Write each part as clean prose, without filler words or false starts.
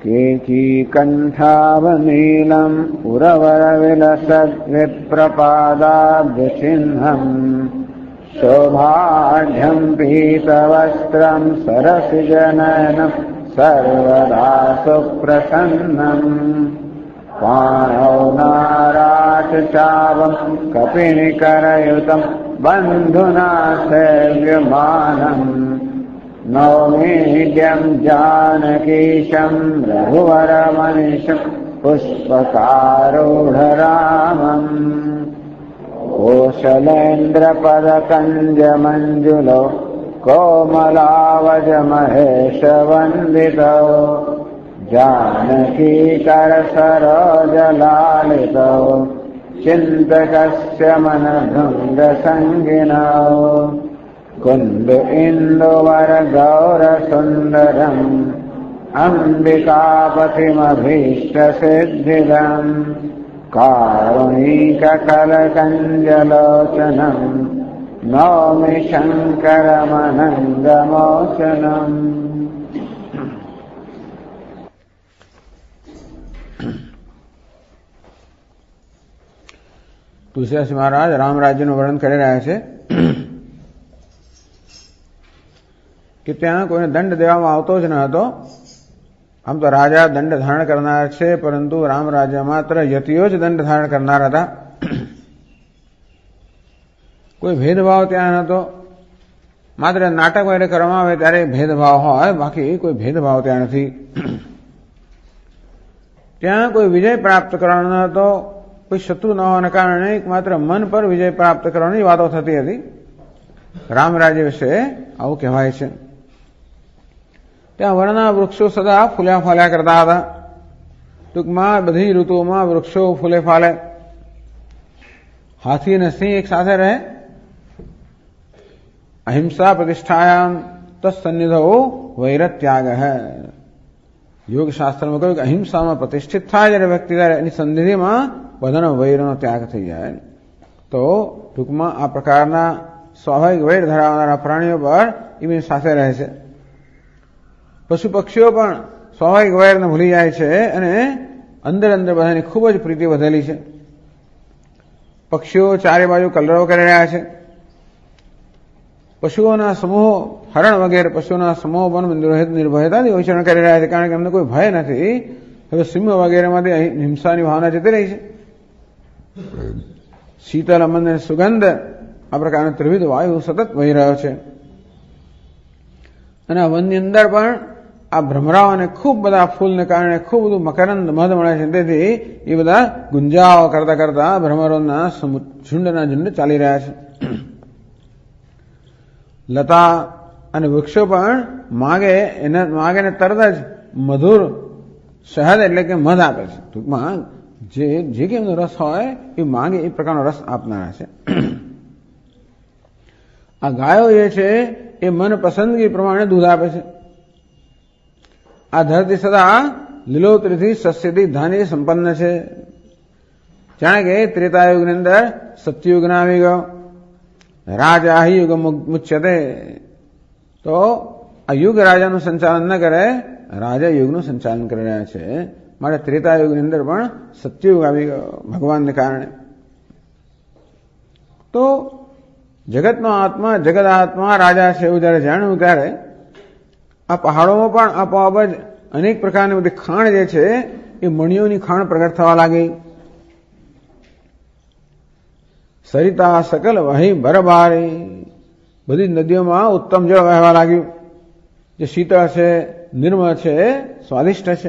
केचीकण्ठावनीलम् उरवरविलसद्विप्रपादाब्जचिह्नम् शोभाढ्यम् पीतवस्त्रम् सरसिजनयनम् सर्वदा सुप्रसन्नम् पाणौ नाराचचावम् कपिनिकरयुतम् बन्धुना सेव्यमानम् नौमीड्यम् जानकीशम् रघुवरमनिशम् पुष्पकारूढरामम् कोशलेन्द्रपदकञ्जमञ्जुलौ कोमलावजमहेशवन्दितौ जानकीकरसरोजलालितौ चिन्तकस्य मनभृङ्गसङ्गिनौ कुन्द इन्दुवरगौरसुन्दरम् अम्बिकापतिमभीष्टसिद्धिदम् कारुणिककलकञ्जलोचनम् नौमि शङ्करमनङ्गमोचनम्। તુલસીદાસ મહારાજ રામ રાજ્યનું વર્ણન કરી રહ્યા છે કે ત્યાં કોઈને દંડ દેવામાં આવતો જ ન હતો. આમ તો રાજા દંડ ધારણ કરનાર છે, પરંતુ રામ રાજ્ય માત્ર યતિઓ જ દંડ ધારણ કરનાર હતા. કોઈ ભેદભાવ ત્યાં નહોતો. માત્ર નાટક વગેરે કરવામાં આવે ત્યારે ભેદભાવ હોય, બાકી કોઈ ભેદભાવ ત્યાં નથી. ત્યાં કોઈ વિજય પ્રાપ્ત કરવાનો ન હતો. કોઈ શત્રુ ન હોવાને કારણે માત્ર મન પર વિજય પ્રાપ્ત કરવાની વાતો થતી હતી. રામ રાજ્ય વિશે આવું કહેવાય છે. ત્યાં વનના વૃક્ષો સદા ફૂલ્યા ફાલ્યા કરતા હતા. ટૂંકમાં બધી ઋતુઓમાં વૃક્ષો ફૂલે ફાલે. હાથી અને સિંહ એક સાથે રહે. અહિંસા પ્રતિષ્ઠાયામ તત્સન્નિધો વૈરત્યાગ હૈ. યોગ શાસ્ત્રમાં કહ્યું કે અહિંસામાં પ્રતિષ્ઠિત થાય જ્યારે વ્યક્તિ ત્યારે એની સંધિમાં બધાનો વૈરનો ત્યાગ થઈ જાય. તો ટૂંકમાં આ પ્રકારના સ્વાભાવિક વૈર ધરાવનારા પ્રાણીઓ પર એમની સાથે રહે છે. પશુ પક્ષીઓ પણ સ્વાભાવિક વૈરને ભૂલી જાય છે અને અંદર અંદર બધાની ખૂબ જ પ્રીતિ વધેલી છે. પક્ષીઓ ચારે બાજુ કલરવ કરી રહ્યા છે. પશુઓના સમૂહો, હરણ વગેરે પશુઓના સમૂહો પણ નિર્ભયતાથી વિચરણ કરી રહ્યા છે, કારણ કે એમને કોઈ ભય નથી. હવે સિંહ વગેરેમાંથી હિંસાની ભાવના જતી રહી છે. શીતળ અમન અને સુગંધ આ પ્રકારનો ત્રિવિધ વાયુ સતત વહી રહ્યો છે. અને આ વનની અંદર પણ આ ભ્રમરાઓ અને ખૂબ બધા ફૂલને કારણે ખૂબ બધું મકરંદ મધ મળે છે. તેથી એ બધા ગુંજાઓ કરતા કરતા ભ્રમરોના ઝુંડના ઝુંડ ચાલી રહ્યા છે. લતા અને વૃક્ષો પણ માગે ને તરત જ મધુર શહદ એટલે કે મધ આપે છે. ટૂંકમાં જે કે એમનો રસ હોય એ માગે એ પ્રકારનો રસ આપનારા છે. આ ગાયો જે છે એ મન પસંદગી પ્રમાણે દૂધ આપે છે. આ ધરતી સદા લીલોતરીથી સસ્યથી ધાન્ય સંપન્ન છે. જાણે કે ત્રેતાયુગની અંદર સત્યયુગ ના આવી ગયો. રાજા યુગ મુચ્યતે. તો આ યુગ રાજાનું સંચાલન ન કરે, રાજા યુગનું સંચાલન કરી રહ્યા છે. માટે ત્રેતાયુગની અંદર પણ સત્યયુગ આવી ગયો ભગવાનને કારણે. તો જગતનો આત્મા જગત આત્મા રાજા છે એવું જયારે જાણ્યું ત્યારે આ પહાડોમાં પણ આપોઆપ જ અનેક પ્રકારની બધી ખાણ જે છે એ મણિઓની ખાણ પ્રગટ થવા લાગી. સરિતા સકલ વહી બરબારી. બધી નદીઓમાં ઉત્તમ જળ વહેવા લાગ્યું, જે શીતળ છે, નિર્મળ છે, સ્વાદિષ્ટ છે.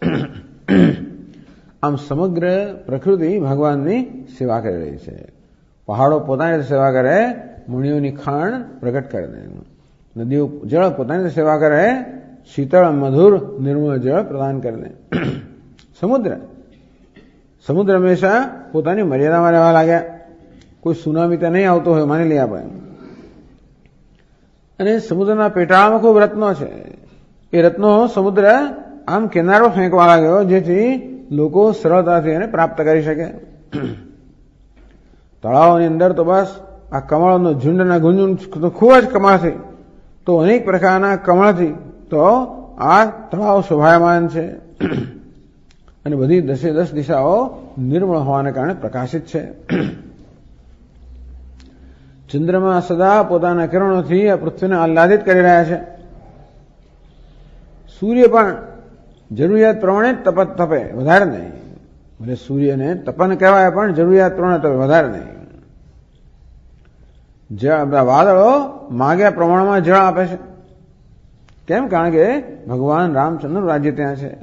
આમ સમગ્ર પ્રકૃતિ ભગવાનની સેવા કરી રહી છે. પહાડો પોતાની સેવા કરે, મુનિઓની ખાણ પ્રગટ કરે, નદીઓ જળ પોતાની સેવા કરે, શીતળ મધુર નિર્મળ જળ પ્રદાન કરે. સમુદ્ર હંમેશા પોતાની મર્યાદામાં રહેવા લાગ્યા. કોઈ સુનામી તો નહીં આવતો હોય માની લઈએ આપણે. અને સમુદ્રના પેટાળામાં ખૂબ રત્નો છે. એ રત્નો સમુદ્ર આમ કિનારો ફેંકવા લાગ્યો, જેથી લોકો સરળતાથી એને પ્રાપ્ત કરી શકે. તળાવોની અંદર તો બસ આ કમળનો ઝુંડના ગુંજુન ખૂબ જ કમળથી, તો અનેક પ્રકારના કમળથી તો આ તળાવ શોભાયમાન છે અને બધી 10 દિશાઓ નિર્મળ હોવાને કારણે પ્રકાશિત છે. ચંદ્રમાં સદા પોતાના કિરણોથી આ પૃથ્વીને આહ્લાદિત કરી રહ્યા છે. સૂર્ય પણ જરૂરિયાત પ્રમાણે તપે, વધારે નહીં. એટલે સૂર્યને તપન કહેવાય પણ જરૂરિયાત પ્રમાણે તપે, વધારે નહીં. વાદળો માગ્યા પ્રમાણમાં જળ આપે છે. કેમ? કારણ કે ભગવાન રામચંદ્ર રાજ્ય ત્યાં છે.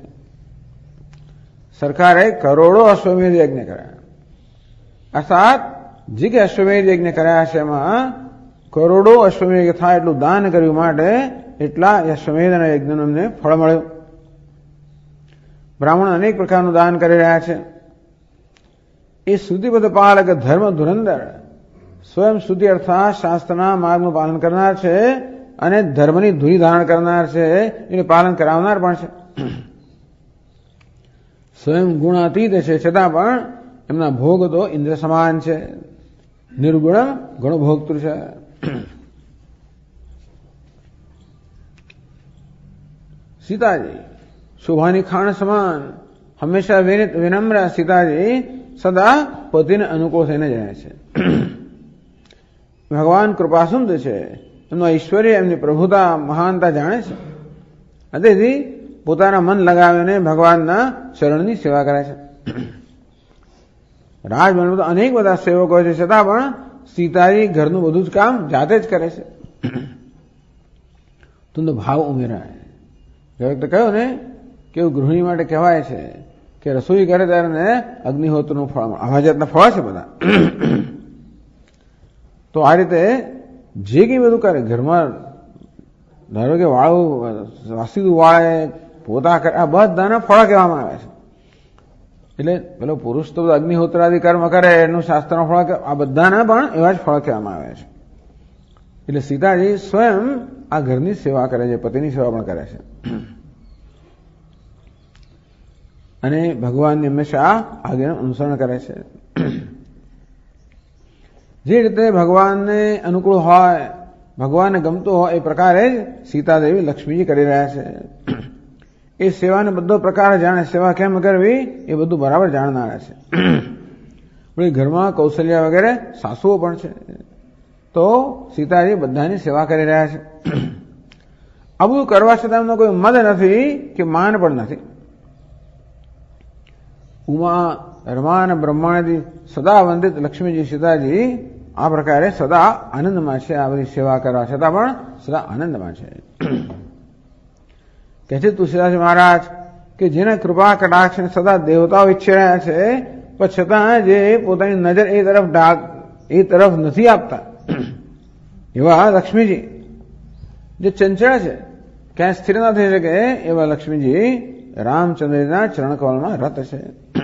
સરકારે કરોડો અશ્વમેધ યજ્ઞ કર્યા. અર્થાત જે કે અશ્વમેધ યજ્ઞ કર્યા છે એમાં કરોડો અશ્વમેધ થાય એટલું દાન કર્યું માટે એટલા અશ્વમેધના યજ્ઞનું એમને ફળ મળ્યું. બ્રાહ્મણ અનેક પ્રકારનું દાન કરી રહ્યા છે. એ સ્તુતિબદ્ધ પાલક ધર્મ ધુરંધર સ્વયં સ્તુતિ અર્થાત શાસ્ત્રના માર્ગનું પાલન કરનાર છે અને ધર્મની ધૂરી ધારણ કરનાર છે, એને પાલન કરાવનાર પણ છે. સ્વયં ગુણાતીત છે છતાં પણ એમના ભોગ તો ઇન્દ્ર સમાન છે. નિર્ગુણ ગણભોક્તૃ છે. સીતાજી શોભાની ખાણ સમાન, હંમેશા વિનમ્ર સીતાજી સદા પતિને અનુકૂળ થઈને જ રહે છે. ભગવાન કૃપાસુંદ છે. એમનો ઐશ્વર્ય, એમની પ્રભુતા, મહાનતા જાણે છે. તેથી પોતાના મન લગાવીને ભગવાનના શરણની સેવા કરે છે. રાજમહેલમાં તો અનેક બધા સેવકો છે છતાં પણ સીતાજી ઘરનું બધું જ કામ જાતે જ કરે છે. તુંદ ભાવ ઉમેરાય. તો કહ્યું ને કે ગૃહિણી માટે કહેવાય છે કે રસોઈ કરે ત્યારે અગ્નિહોત્રનું ફળ, આવા જાતના ફળ છે બધા. તો આ રીતે જે કંઈ બધું કરે ઘરમાં, ધારો કે વાળું વાસીદું વાળે, પોતા કરે, આ બધાના ફળ કહેવામાં આવે છે. એટલે પેલો પુરુષ તો અગ્નિહોત્રાદિ કર્મ કરે એનું શાસ્ત્રનો ફળ, આ બધાના પણ એવા જ ફળ કહેવામાં આવે છે. એટલે સીતાજી સ્વયં આ ઘરની સેવા કરે છે, પતિની સેવા પણ કરે છે. અને ભગવાનની હંમેશા આજ્ઞાનું અનુસરણ કરે છે. જે રીતે ભગવાનને અનુકૂળ હોય, ભગવાનને ગમતું હોય એ પ્રકારે જ સીતાદેવી લક્ષ્મીજી કરી રહ્યા છે. એ સેવાને બધો પ્રકાર જાણે, સેવા કેમ કરવી એ બધું બરાબર જાણનારા છે. પણ ઘરમાં કૌશલ્યા વગેરે સાસુઓ પણ છે. તો સીતાજી બધાની સેવા કરી રહ્યા છે. આ બધું કરવા છતાં એમનો કોઈ મદ નથી કે માન પણ નથી. ઉમા રમા અને બ્રહ્માણેથી સદા વંદિત લક્ષ્મીજી સીતાજી આ પ્રકારે સદા આનંદમાં છે. આ બધી સેવા કરવા છતાં પણ સદા આનંદમાં છે. કહે છે તુલસીદાસ મહારાજ કે જેના કૃપા કટાક્ષને સદા દેવતાઓ ઈચ્છી રહ્યા છે, પણ છતાં જે પોતાની નજર એ તરફ નથી આપતા એવા લક્ષ્મીજી, જે ચંચળ છે, ક્યાંય સ્થિર ન થઈ શકે એવા લક્ષ્મીજી રામચંદ્રના ચરણકમળમાં રત છે.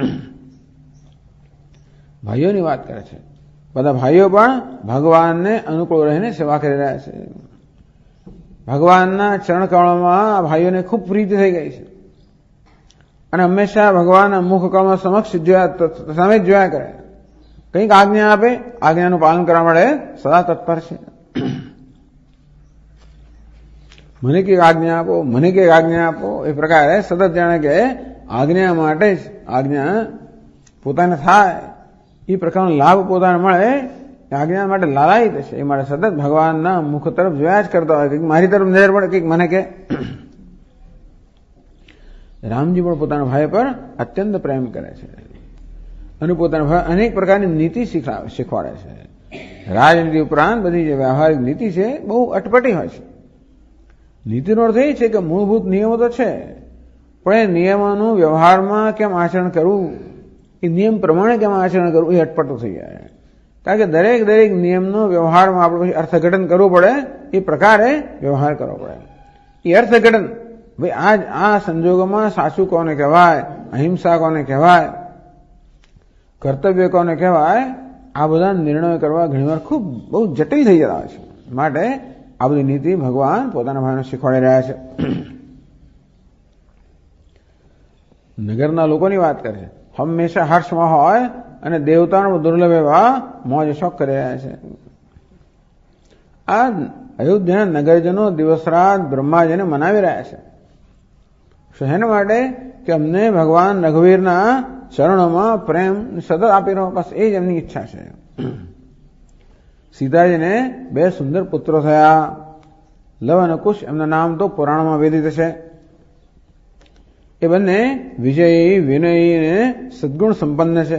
ભાઈઓની વાત કરે છે. બધા ભાઈઓ પણ ભગવાનને અનુકૂળ રહીને સેવા કરી રહ્યા છે. ભગવાનના ચરણકમળમાં ભાઈઓને ખૂબ પ્રીતિ થઈ ગઈ છે અને હંમેશા ભગવાનના મુખકમળ સમક્ષ સામે જ જોયા કરે. કંઈક આજ્ઞા આપે, આજ્ઞાનું પાલન કરવા માટે સદા તત્પર છે. મને કંઈક આજ્ઞા આપો, મને કંઈક આજ્ઞા આપો, એ પ્રકારે સતત જાણે કે આજ્ઞા માટે જ આજ્ઞા પોતાને થાય, એ પ્રકારનો લાભ પોતાને મળે, આજ્ઞા માટે લાલાયિત છે. એ માટે સતત ભગવાનના મુખ તરફ જોયા જ કરતા હોય. કંઈક મારી તરફ નજર પડે, કંઈક મને કે. રામજી પણ પોતાના ભાઈ પર અત્યંત પ્રેમ કરે છે અને પોતાના ભાઈ અનેક પ્રકારની નીતિ શીખવાડે છે. રાજનીતિ ઉપરાંત બધી જે વ્યવહારિક નીતિ છે બહુ અટપટી હોય છે. નીતિનો અર્થ એ છે કે મૂળભૂત નિયમો તો છે, પણ એ નિયમોનું વ્યવહારમાં કેમ આચરણ કરવું, એ નિયમ પ્રમાણે કેમ આચરણ કરવું, એ અટપટું થઈ જાય. કારણ કે દરેક નિયમનો વ્યવહારમાં આપણે પછી અર્થઘટન કરવું પડે, એ પ્રકારે વ્યવહાર કરવો પડે. એ અર્થઘટન, ભાઈ આ સંજોગોમાં સાચું કોને કહેવાય, અહિંસા કોને કહેવાય, કર્તવ્ય કોને કહેવાય, આ બધા નિર્ણયો કરવા ઘણીવાર ખૂબ બહુ જટિલ થઈ જતા હોય છે. માટે આ બધી નીતિ ભગવાન પોતાના ભાઈને શીખવાડી રહ્યા છે. નગરના લોકોની વાત કરે છે. હંમેશા હર્ષમાં હોય અને દેવતાનો દુર્લભ એવા મોજ શોખ કરી રહ્યા છે. આ અયોધ્યાના નગરજનો દિવસ રાત બ્રહ્માજીને મનાવી રહ્યા છે. શહેના માટે કે અમને ભગવાન રઘુવીરના ચરણોમાં પ્રેમ સતત આપી રહો, બસ એ જ એમની ઈચ્છા છે. સીતાજીને 2 સુંદર પુત્રો થયા. લવ અને કુશ, એમના નામ તો પુરાણમાં વેદિત છે. એ બંને વિજયી, વિનયી અને સદગુણ સંપન્ન છે.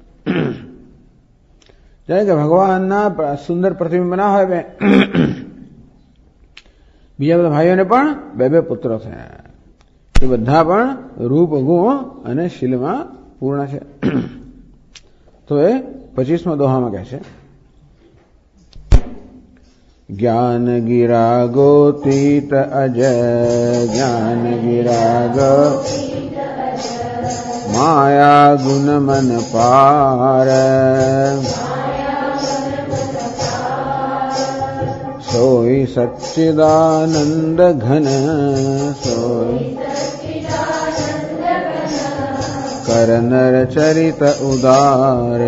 જ્યારે કે ભગવાનના સુંદર પ્રતિબિંબ ના હોય બીજા બધા ભાઈઓને પણ 2 પુત્રો થયા. એ બધા પણ રૂપ, ગુણ અને શીલમાં પૂર્ણ છે. તો એ 25મા દોહામાં કહે છે, જ્ઞાન ગિરાગોતીત અજય, જ્ઞાન ગિરાગ માયા ગુણ મન પાર, સોઈ સચ્ચિદાનંદ ઘન, સોઈ કર નર ચરિત ઉદાર.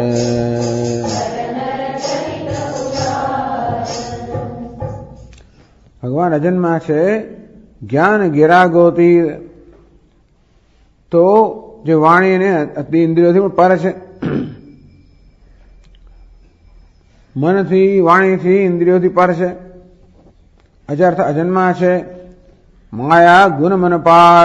ભગવાન અજન્મા છે. જ્ઞાન ગિરાગોતી, તો જે વાણીને અતિ ઇન્દ્રિયોથી પણ પર છે. મનથી, વાણીથી, ઇન્દ્રિયોથી પર છે. અજર્થ અજન્મા છે. માયા ગુણ મન પાર,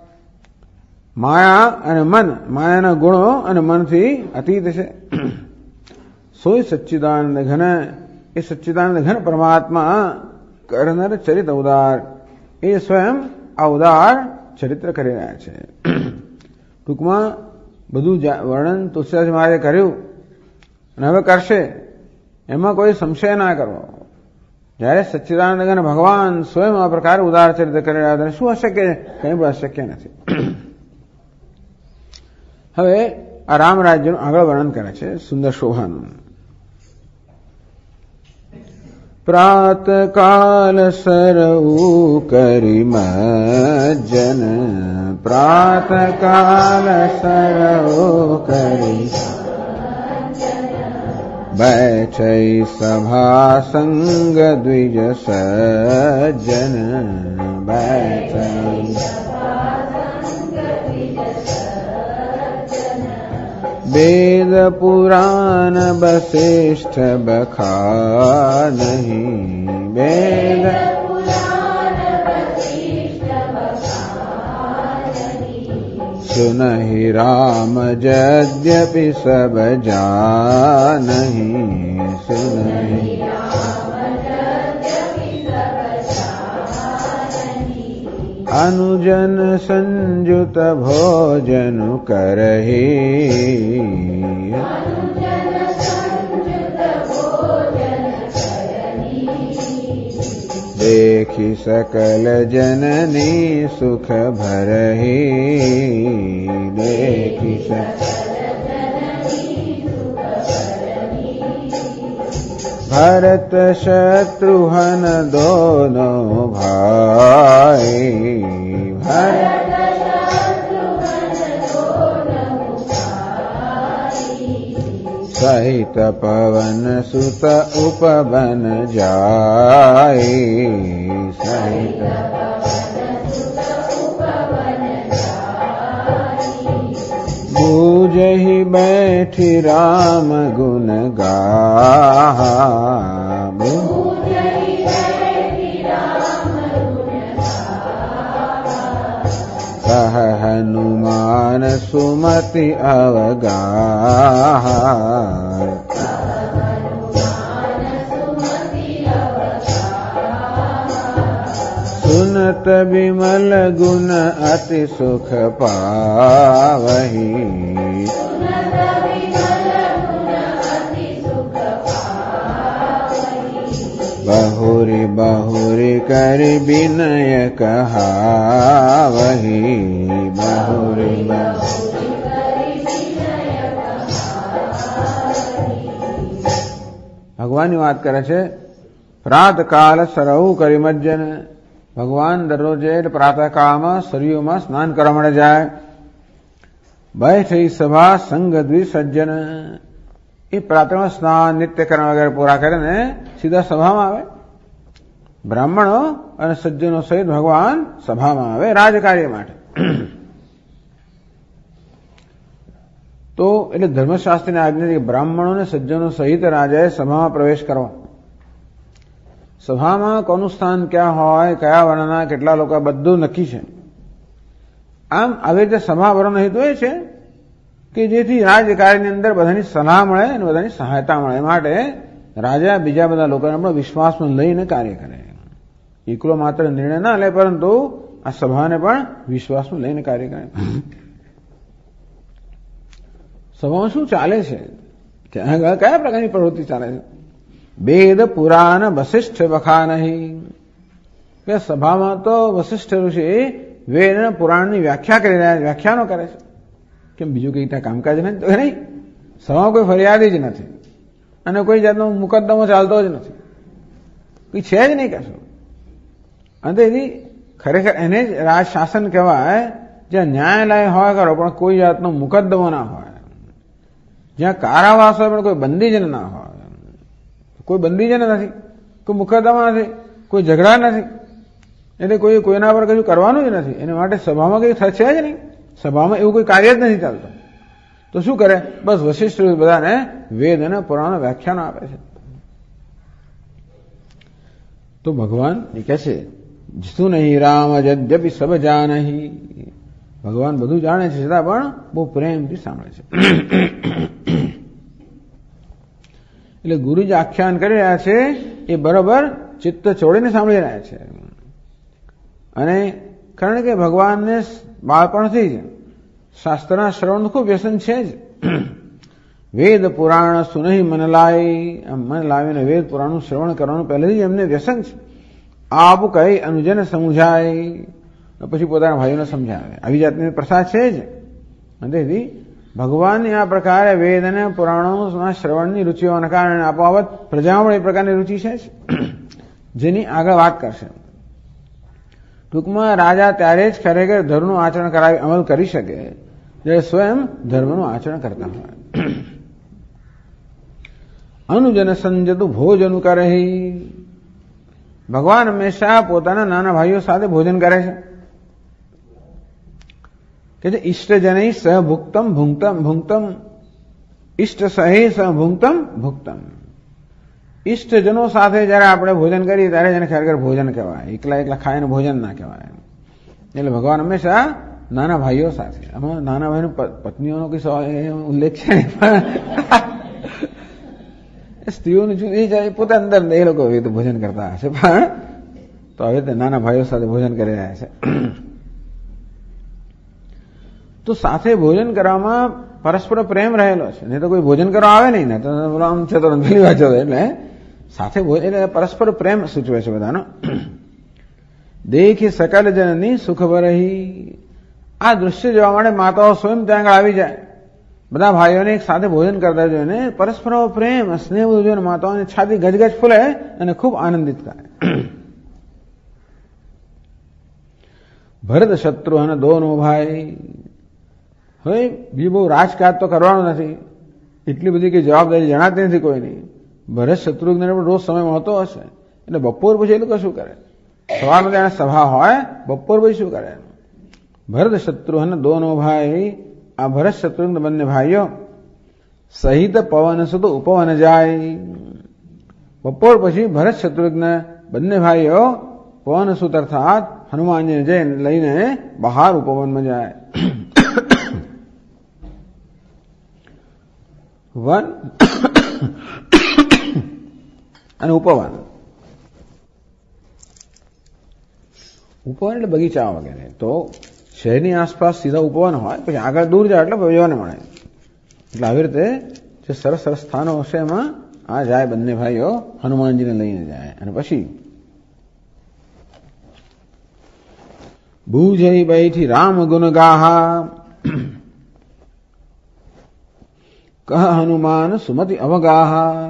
માયા અને મન, માયાના ગુણો અને મનથી અતીત છે. સોય સચ્ચિદાનંદ ઘન, એ સચ્ચિદાનંદ ઘન પરમાત્મા કરનર ચરિત ઉદાર, એ સ્વયં આ ઉદાર ચરિત્ર કરી રહ્યા છે. ટૂંકમાં બધું વર્ણન તુલસીદાસ મહારાજે કર્યું અને હવે કરશે, એમાં કોઈ સંશય ના કરવો. જ્યારે સચ્ચિદાનંદ ઘન ભગવાન સ્વયં આ પ્રકારે ઉદાર ચરિત્ર કરી રહ્યા હતા, શું અશક્ય છે? કંઈ પણ અશક્ય નથી. હવે આ રામ રાજ્યનું આગળ વર્ણન કરે છે, સુંદર શોભાનું. પ્રાતકાલ સરઉ કરી મજ્જન, પ્રાતકાલ સરઉ કરી बैठई सभा संग द्विज सज्जन, बैठई वेद पुराण वशिष्ठ बखा नहीं, वेद सुनहि राम यद्यपि सब जानहि, सुनहि अनुजन संयुत भोजन करहि, देखि सकल जननी सुख भरहि, देखि भरत शत्रुघ्न दोनों भाई, सहित पवन सुत उपवन जाए, सहित बूझहि बैठी राम गुण गाहा, कह हनुमान सुमति अवगाहा, सुनत विमल गुण अति सुख पावहि, बहुरी बहुरी कर विनय कहावहि, बहुरी ભગવાનની વાત કરે છે. પ્રાતકાલ સરહુ કરી મજ્જન, ભગવાન દરરોજે પ્રાતઃકાળમાં સરયુમાં સ્નાન કરવા માટે જાય. બેઠી સભા સંગ દ્વિસજ્જન, એ પ્રાતઃમાં સ્નાન નિત્યકર્મ વગેરે પૂરા કરીને સીધા સભામાં આવે. બ્રાહ્મણો અને સજ્જનો સહિત ભગવાન સભામાં આવે રાજકાર્ય માટે. તો એટલે ધર્મશાસ્ત્રની આજ્ઞા છે કે બ્રાહ્મણો સજ્જનો સહિત રાજાએ સભામાં પ્રવેશ કરવો. સભામાં કોનું સ્થાન ક્યાં હોય, કયા વર્ણના કેટલા લોકો, બધું નક્કી છે. આમ આવી રીતે સભા ભરવાનો હેતુ એ છે કે જેથી રાજકાર્યની અંદર બધાની સલાહ મળે અને બધાની સહાયતા મળે. એ માટે રાજા બીજા બધા લોકોને પણ વિશ્વાસમાં લઈને કાર્ય કરે. એકલો માત્ર નિર્ણય ના લે, પરંતુ આ સભાને પણ વિશ્વાસમાં લઈને કાર્ય કરે. સભામાં શું ચાલે છે, કયા પ્રકારની પ્રવૃત્તિ ચાલે છે? વેદ પુરાણ વશિષ્ઠ વખા નહીં. કે સભામાં તો વશિષ્ઠ ઋષિ વેદ અને પુરાણની વ્યાખ્યા કરી રહ્યા, વ્યાખ્યાનો કરે છે. કેમ બીજું કઈ ત્યાં કામકાજ નથી? નહીં, સભામાં કોઈ ફરિયાદ જ નથી અને કોઈ જાતનો મુકદ્દમો ચાલતો જ નથી, કોઈ છે જ નહીં કશું. અને તેથી ખરેખર એને જ રાજ શાસન કહેવાય, જ્યાં ન્યાયાલય હોય ખરો પણ કોઈ જાતનો મુકદ્દમો ના હોય, જ્યાં કારાવાસ હોય પણ કોઈ બંદીજન ના હોય. કોઈ બંદીજન નથી, કોઈ મુકદ્દમા નથી, કોઈ ઝઘડા નથી, એટલે કોઈના પર કશું કરવાનું જ નથી. એને માટે સભામાં કઈ છે જ નહીં. સભામાં એવું કોઈ કાર્ય જ નથી ચાલતું. તો શું કરે? બસ વશિષ્ઠ બધાને વેદ અને પુરાણ વ્યાખ્યાનો આપે છે. તો ભગવાન એ કહે છે જીતું નહીં રામ અજદ્યપી સબ જાનહી. ભગવાન બધું જાણે છે છતાં પણ બહુ પ્રેમથી સાંભળે છે. એટલે ગુરુ જે આખ્યાન કરી રહ્યા છે એ બરોબર ચિત્ત છોડીને સાંભળી રહ્યા છે. અને કારણ કે ભગવાનને બાળપણથી જ શાસ્ત્રના શ્રવણનું ખૂબ વ્યસન છે જ. વેદ પુરાણ સુનહી મન લાય. મન લાવીને વેદ પુરાણનું શ્રવણ કરવાનું પહેલેથી જ એમને વ્યસન છે. આપ કહી અનુજન સમજાય, પછી પોતાના ભાઈઓને સમજાવે. આવી જાતની પ્રથા છે જ. તેથી ભગવાનની આ પ્રકારે વેદ અને પુરાણોના શ્રવણની રુચિઓના કારણે આપોઆપ પ્રજામાં પણ એ પ્રકારની રુચિ છે જેની આગળ વાત કરશે. ટૂંકમાં રાજા ત્યારે જ ખરેખર ધર્મનું આચરણ કરાવી અમલ કરી શકે જ્યારે સ્વયં ધર્મનું આચરણ કરતા હોય. અનુજન સંજતું ભોજન કરે. ભગવાન હંમેશા પોતાના નાના ભાઈઓ સાથે ભોજન કરે છે. કે જે ઇષ્ટજનૈ સહ ભુક્તમ ભુંક્તમ ભુંક્તમ ઇષ્ટ સહૈ સહ ભુંક્તમ ભુક્તમ. ઇષ્ટજનો સાથે જયારે આપણે ભોજન કરીએ ત્યારે જેને ખરેખર ભોજન કહેવાય. એકલા એકલા ખાઈને ભોજન ના કહેવાય. એટલે ભગવાન હંમેશા નાના ભાઈઓ સાથે. આમાં નાના ભાઈની પત્નીઓનો કોઈ ઉલ્લેખ છે સ્ત્રીઓનું જુદી જાય પોતે અંદર એ લોકો એ તો ભોજન કરતા હશે, પણ તો હવે તે નાના ભાઈઓ સાથે ભોજન કરી રહ્યા છે. તો સાથે ભોજન કરવામાં પરસ્પર પ્રેમ રહેલો છે. નહીં તો કોઈ ભોજન કરવા આવે નહીં ને તો આમ છે તો રંધેલી વાત છે. એટલે સાથે ભોજન એટલે પરસ્પર પ્રેમ સૂચવે છે બધાનો. દેખી સકલ જનની સુખ ભરહી. આ દૃશ્ય જોવા માટે માતાઓ સ્વયં ત્યાં આગળ આવી જાય. બધા ભાઈઓને એક સાથે ભોજન કરતા જોઈને પરસ્પર પ્રેમ સ્નેહ જોઈને માતાઓની છાતી ગજગજ ફૂલે અને ખૂબ આનંદિત થાય. ભરત શત્રુઘ્ન દોનો ભાઈ. હવે બીજું બહુ રાજકાજ તો કરવાનું નથી, એટલી બધી કઈ જવાબદારી જણાતી નથી કોઈની. ભરત શત્રુઘ્ન પણ રોજ સમય મળતો હશે એટલે બપોર પછી એ લોકો શું કરે? સવારમાં ત્યાં સભા હોય, બપોર પછી શું કરે? ભરત શત્રુઘ્ન દોનો ભાઈ. આ ભરત શત્રુઘ્ન બંને ભાઈઓ સહિત પવન સુધ ઉપવન જાય. બપોર પછી ભરત શત્રુઘ્ન બંને ભાઈઓ પવન સુત અર્થાત હનુમાનજીને જઈને લઈને બહાર ઉપવનમાં જાય. વન અને ઉપવન. ઉપવન એટલે બગીચા વગેરે. તો શહેરની આસપાસ સીધા ઉપવન હોય, પછી આગળ દૂર જાય એટલે જોવાને મળે. એટલે આવી રીતે જે સરસ સરસ સ્થાનો હશે એમાં આ જાય બંને ભાઈઓ હનુમાનજીને લઈને જાય. અને પછી ભૂજઈ બેઠી રામ ગુણ ગાહા. કહ હનુમાન સુમતિ અવગાહા.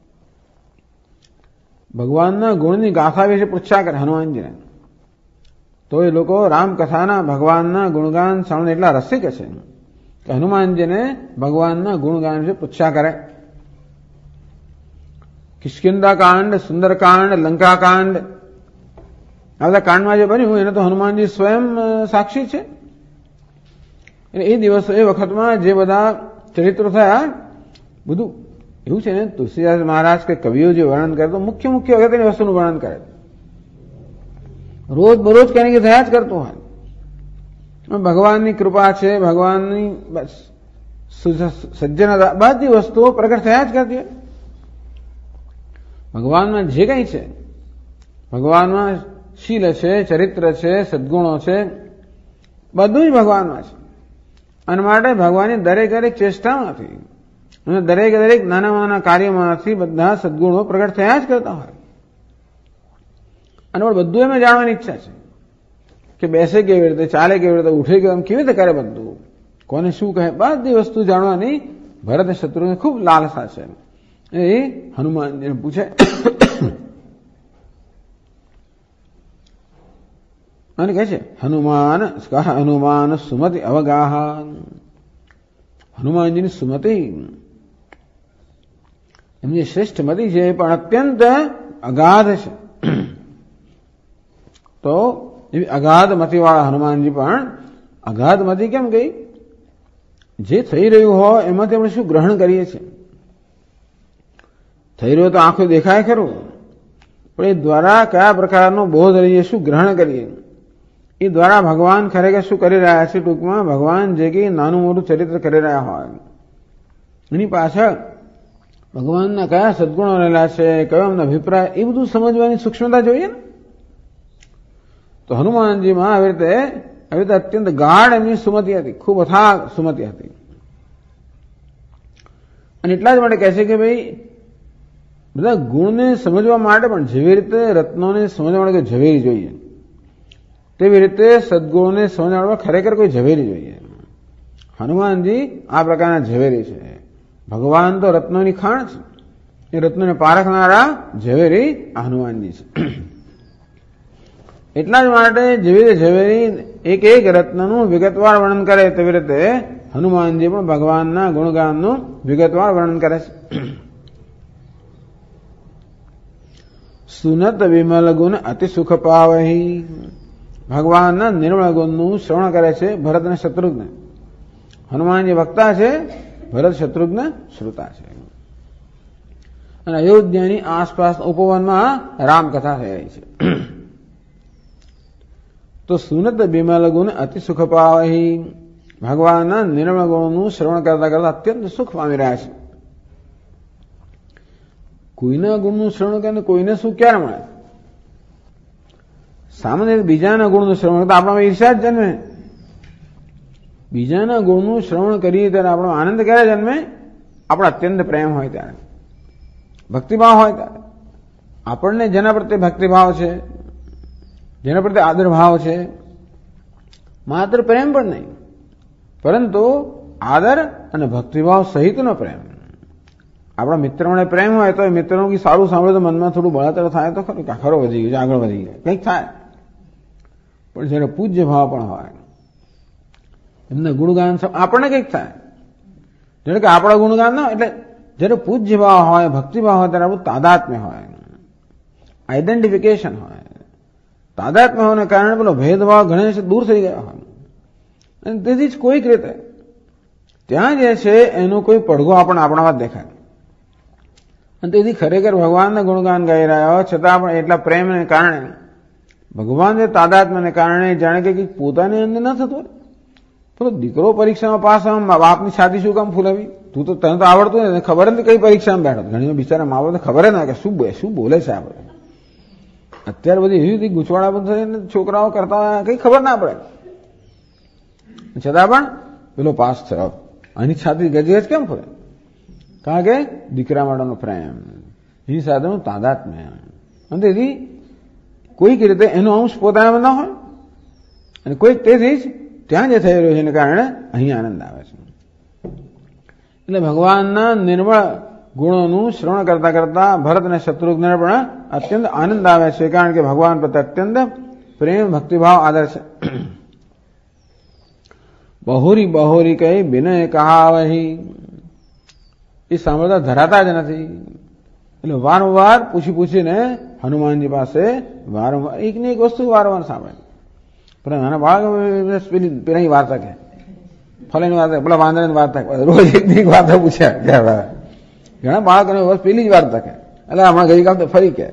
ભગવાનના ગુણની ગાથા વિશે પૂછ્યા કરે હનુમાનજીને. તો એ લોકો રામકથાના ભગવાનના ગુણગાન સાંભળીને એટલા રસિક છે કે હનુમાનજીને ભગવાનના ગુણગાન વિશે પૂછ્યા કરે. કિષ્કિંધા કાંડ, સુંદરકાંડ, લંકાકાંડ, આ બધા કાંડમાં જે બન્યું એને તો હનુમાનજી સ્વયં સાક્ષી છે. એ દિવસો એ વખતમાં જે બધા ચરિત્રો થયા બધું એવું છે ને. તુલસીદાસ મહારાજ કે કવિઓ જે વર્ણન કરે તો મુખ્ય અગત્યની વસ્તુનું વર્ણન કરે. રોજ બરોજ કઈ કે થયા જ કરતો હોય. ભગવાનની કૃપા છે, ભગવાનની સજ્જન બધી વસ્તુઓ પ્રગટ થયા જ કરતી હોય. ભગવાનમાં જે કંઈ છે, ભગવાનમાં શીલ છે, ચરિત્ર છે, સદગુણો છે, બધું જ ભગવાનમાં છે. અને માટે ભગવાનની દરેક ચેષ્ટામાંથી અને દરેક નાના કાર્યમાંથી બધા સદગુણો પ્રગટ થયા જ કરતા હોય. અને બધું એમને જાણવાની ઈચ્છા છે કે બેસે કેવી રીતે, ચાલે કેવી રીતે, ઉઠે કેવી રીતે કરે, બધું કોને શું કહે, બધી વસ્તુ જાણવાની ભરત શત્રુને ખૂબ લાલસા છે. એ હનુમાનજીને પૂછે અને કહે છે હનુમાન સુમતિ અવગાહ. હનુમાનજીની સુમતિ એમની શ્રેષ્ઠ મતિ છે પણ અત્યંત અગાધ છે. તો એવી અગાધ મતિવાળા હનુમાનજી પણ અગાધ મતિ કેમ ગઈ? જે થઈ રહ્યું હોય એમાંથી આપણે શું ગ્રહણ કરીએ છીએ? થઈ રહ્યું તો આંખો દેખાય ખરું, પણ એ દ્વારા કયા પ્રકારનો બોધ લઈએ, શું ગ્રહણ કરીએ, એ દ્વારા ભગવાન ખરેખર શું કરી રહ્યા છે. ટૂંકમાં ભગવાન જે કે નાનું મોટું ચરિત્ર કરી રહ્યા હોય એની પાછળ ભગવાનના કયા સદગુણો રહેલા છે, કયો એમનો અભિપ્રાય, એ બધું સમજવાની સૂક્ષ્મતા જોઈએ ને. તો હનુમાનજીમાં આવી રીતે અત્યંત ગાઢ એમની સુમતિ હતી, ખૂબ અથાગ સુમતિ હતી. અને એટલા જ માટે કહે છે કે ભાઈ બધા ગુણને સમજવા માટે પણ જેવી રીતે રત્નોને સમજવા માટે ઝવેરી જોઈએ, તેવી રીતે સદગુણોને સમજવા માટે ખરેખર કોઈ ઝવેરી જોઈએ. હનુમાનજી આ પ્રકારના ઝવેરી છે. ભગવાન તો રત્નોની ખાણ છે, એ રત્નોને પારખનારા ઝવેરી હનુમાનજી છે. એટલા જ માટે જેવી રીતે ઝવેરી એક રત્નનું વિગતવાર વર્ણન કરે તેવી રીતે હનુમાનજી પણ ભગવાનના ગુણગાનનું વિગતવાર વર્ણન કરે છે. સુનત વિમલ ગુણ અતિ સુખ પાવહી. ભગવાનના નિર્મળ ગુણનું શ્રવણ કરે છે ભરત અને શત્રુઘ્ન. હનુમાનજી વક્તા છે, ભરત શત્રુઘ્ન શ્રોતા છે. અને અયોધ્યાની આસપાસ ઉપવનમાં રામકથા થઈ રહી છે. તો સુનત બિમલ ગુણ અતિ સુખ પાવહી. ભગવાનના નિર્મળ ગુણનું શ્રવણ કરતા કરતા અત્યંત સુખ પામી રહ્યા છે. કોઈના ગુણનું શ્રવણ કરીને કોઈને સુખ ક્યારે મળે? સામાન્ય બીજાના ગુણનું શ્રવણ કરતા આપણામાં ઈર્ષ્યા જ જન્મે. બીજાના ગુણનું શ્રવણ કરીએ ત્યારે આપણો આનંદ ક્યારે જન્મે? આપણો અત્યંત પ્રેમ હોય ત્યારે, ભક્તિભાવ હોય ત્યારે. આપણને જેના પ્રત્યે ભક્તિભાવ છે, જેના પ્રત્યે આદરભાવ છે, માત્ર પ્રેમ પણ નહીં પરંતુ આદર અને ભક્તિભાવ સહિતનો પ્રેમ. આપણા મિત્રોને પ્રેમ હોય તો મિત્રોનું સારું સાંભળે તો મનમાં થોડું બળતર થાય તો ખરું કે ખરો વધી ગયું, આગળ વધી ગયો, કંઈક થાય. પણ જ્યારે પૂજ્ય ભાવ પણ હોય, એમના ગુણગાન આપણને કંઈક થાય. જેને કે આપણા ગુણગાન ના, એટલે જ્યારે પૂજ્ય ભાવ હોય, ભક્તિભાવ હોય ત્યારે આપણું તાદાત્મ્ય હોય, આઈડેન્ટિફિકેશન હોય. તાદાત્મ્ય હોવાને કારણે પેલો ભેદભાવ ઘણા દૂર થઈ ગયા હોય. અને તેથી જ કોઈક રીતે ત્યાં જે છે એનો કોઈ પડઘો આપણામાં દેખાય. અને તેથી ખરેખર ભગવાનના ગુણગાન ગાઈ રહ્યા હોય છતાં પણ એટલા પ્રેમને કારણે, ભગવાન જે તાદાત્મ્યને કારણે જાણે કે પોતાને અંદર ન થતું હોય. પેલો દીકરો પરીક્ષામાં પાસ આવે, બાપની છાતી શું કામ ફૂલાવી? તું તો તને તો આવડતું ને, ખબર નથી કઈ પરીક્ષામાં બેઠો. ઘણી બિચારા મા બાપને ખબર ના કે શું બોલે છે આપણે. અત્યારે બધી એવી બધી ગૂંચવાડા બધા છોકરાઓ કરતા હોય, કઈ ખબર ના પડે. છતાં પણ પેલો પાસ થયો, આની છાતી ગજગજ કેમ ફરે? કારણ કે દીકરા માટેનો પ્રેમ, એની સાથેનું તાદાત્મ્ય. અને તેથી કોઈક રીતે એનો અંશ પોતાનામાં ન હોય અને કોઈક તેથી જ ત્યાં જે થઈ રહ્યું છે એને કારણે અહીં આનંદ આવે છે. એટલે ભગવાનના નિર્મળ ગુણોનું શ્રવણ કરતા કરતા ભરત અને શત્રુઘ્નને પણ અત્યંત આનંદ આવે છે, કારણ કે ભગવાન પ્રત્યે અત્યંત પ્રેમ, ભક્તિભાવ, આદર છે. બહોરી બહોરી કહી વિનય કહાવહી. એ સાંભળતા ધરાતા જ નથી. એટલે વારંવાર પૂછીને હનુમાનજી પાસે વારંવાર એકની એક વસ્તુ વારંવાર સાંભળે. પણ નાના બાળક પેલી વાર્તા કહે ફલાની વાર્તા, પેલા વાંદરાની વાર્તા, રોજ એકની એક વાર્તા પૂછ્યા. ઘણા બાળકોને બસ પેલી જ વાર્તા કે એટલે હમણાં ગઈકાલ તો ફરી કે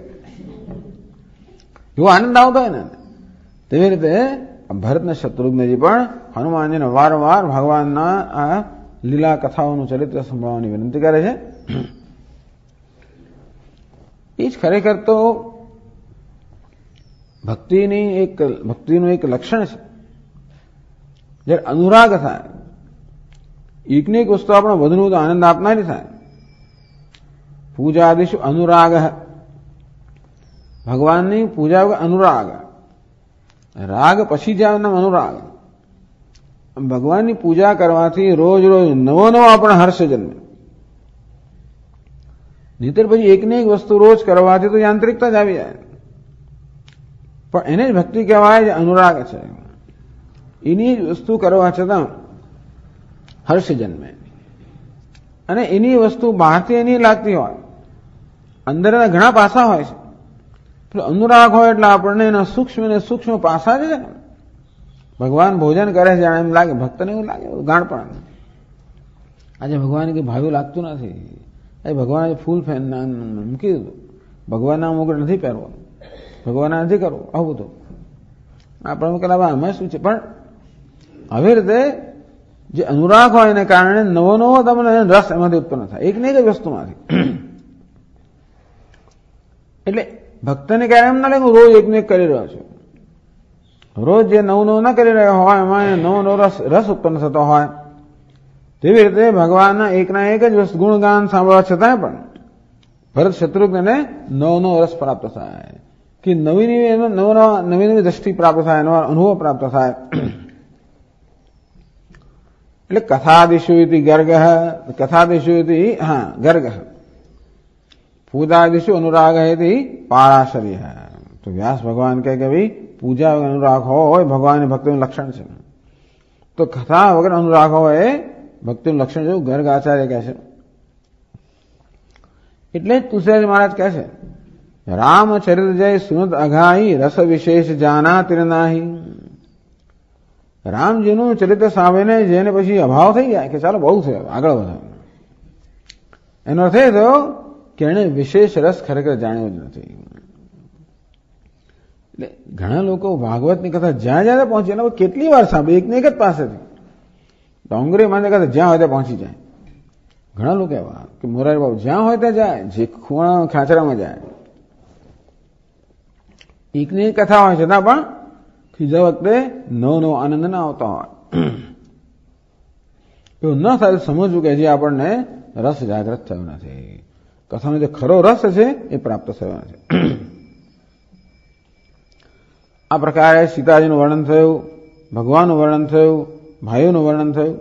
એવો આનંદ આવતો હોય ને. તેવી રીતે ભરત ને શત્રુઘ્નજી પણ હનુમાનજીને વારંવાર ભગવાનના આ લીલા કથાઓનું ચરિત્ર સંભળાવવાની વિનંતી કરે છે. એ જ ખરેખર તો ભક્તિનું એક લક્ષણ છે. જ્યારે અનુરાગ થાય, એકની એક વસ્તુ આપણે વધુનું તો આનંદ આપનારી થાય. પૂજાદિશુ અનુરાગ, ભગવાનની પૂજા વગર અનુરાગ, રાગ પછી જાય નામ અનુરાગ. ભગવાનની પૂજા કરવાથી રોજ રોજ નવો નવો આપણે હર્ષ જન્મે. નહીતર પછી એકને એક વસ્તુ રોજ કરવાથી તો યાંત્રિકતા જ આવી જાય. પણ એને જ ભક્તિ કહેવાય જે અનુરાગ છે. એની જ વસ્તુ કરવા છતાં હર્ષ જન્મે. અને એની વસ્તુ બહારથી એની લાગતી હોય, અંદરના ઘણા પાસા હોય છે. અનુરાગ હોય એટલે આપણને એના સૂક્ષ્મ પાસા છે ને. ભગવાન ભોજન કરે છે એમ લાગે, ભક્તને એવું લાગે ગાણપણ. આજે ભગવાન કે ભાવ્યું લાગતું નથી. એ ભગવાન ફૂલ ફેન મૂકી દીધું, ભગવાનના મુગટ નથી પહેરવો, ભગવાનના નથી કરવું, આવું બધું આપણે કહેલા અમે શું છે. પણ આવી રીતે જે અનુરાગ હોય એને કારણે નવો નવો તમને રસ એમાંથી ઉત્પન્ન થાય, એક ને એક જ વસ્તુમાંથી. એટલે ભક્તને ક્યારે એમ ના લાગે રોજ એકને એક કરી રહ્યો છું. રોજ જે નવું નવું ના કરી રહ્યો હોય એમાં નવો નવો રસ ઉત્પન્ન થતો હોય. તેવી રીતે ભગવાનના એકના એક જ ગુણગાન સાંભળવા છતાં પણ ભરત શત્રુઘ્નને નવો નવો રસ પ્રાપ્ત થાય, કે નવી નવી દ્રષ્ટિ પ્રાપ્ત થાય, નવા અનુભવ પ્રાપ્ત થાય. એટલે કથાદિશુ ઇતિ ગર્ગ, કથાદિશુ ઇતિ ગર્ગ, પૂજાદિશુ અનુરાગ ઇતિ પારાશર્ય. તો વ્યાસ ભગવાન કહે કે ભાઈ પૂજા વગર અનુરાગ હોય ભગવાનની ભક્તિનું લક્ષણ છે. તો કથા વગર અનુરાગ હોય એ ભક્તિનું લક્ષણ જેવું ગર્ગ આચાર્ય કહે છે. એટલે જ તુલસીદાસ મહારાજ કહે છે, રામચરિત જય સુનત અઘાઈ રસ વિશેષ જાના તિરનાહી. રામજીનું ચરિત્ર સાંભળીને જેને પછી અભાવ થઈ જાય કે ચાલો બહુ થયો આગળ વધો, એનો અર્થ એ થયો કે એને વિશેષ રસ ખરેખર જાણ્યો જ નથી. એટલે ઘણા લોકો ભાગવતની કથા જ્યાં જ્યાં પહોંચે એને કેટલી વાર સાંભળે એકને એક જ પાસેથી ડોંગરી માને કથા જ્યાં હોય ત્યાં પહોંચી જાય. ઘણા લોકો એવા કે મોરારી બાબુ જ્યાં હોય ત્યાં જાય, જે ખૂણા ખાંચરામાં જાય. એકની એક કથા હોય છતાં પણ ત્રીજા વખતે નવો આનંદ ના આવતો હોય. એવું ન થાય સમજવું કે હજી આપણને રસ જાગૃત થયો નથી, કથાનો જે ખરો રસ છે એ પ્રાપ્ત થયો નથી. આ પ્રકારે સીતાજીનું વર્ણન થયું, ભગવાનનું વર્ણન થયું, ભાઈઓનું વર્ણન થયું.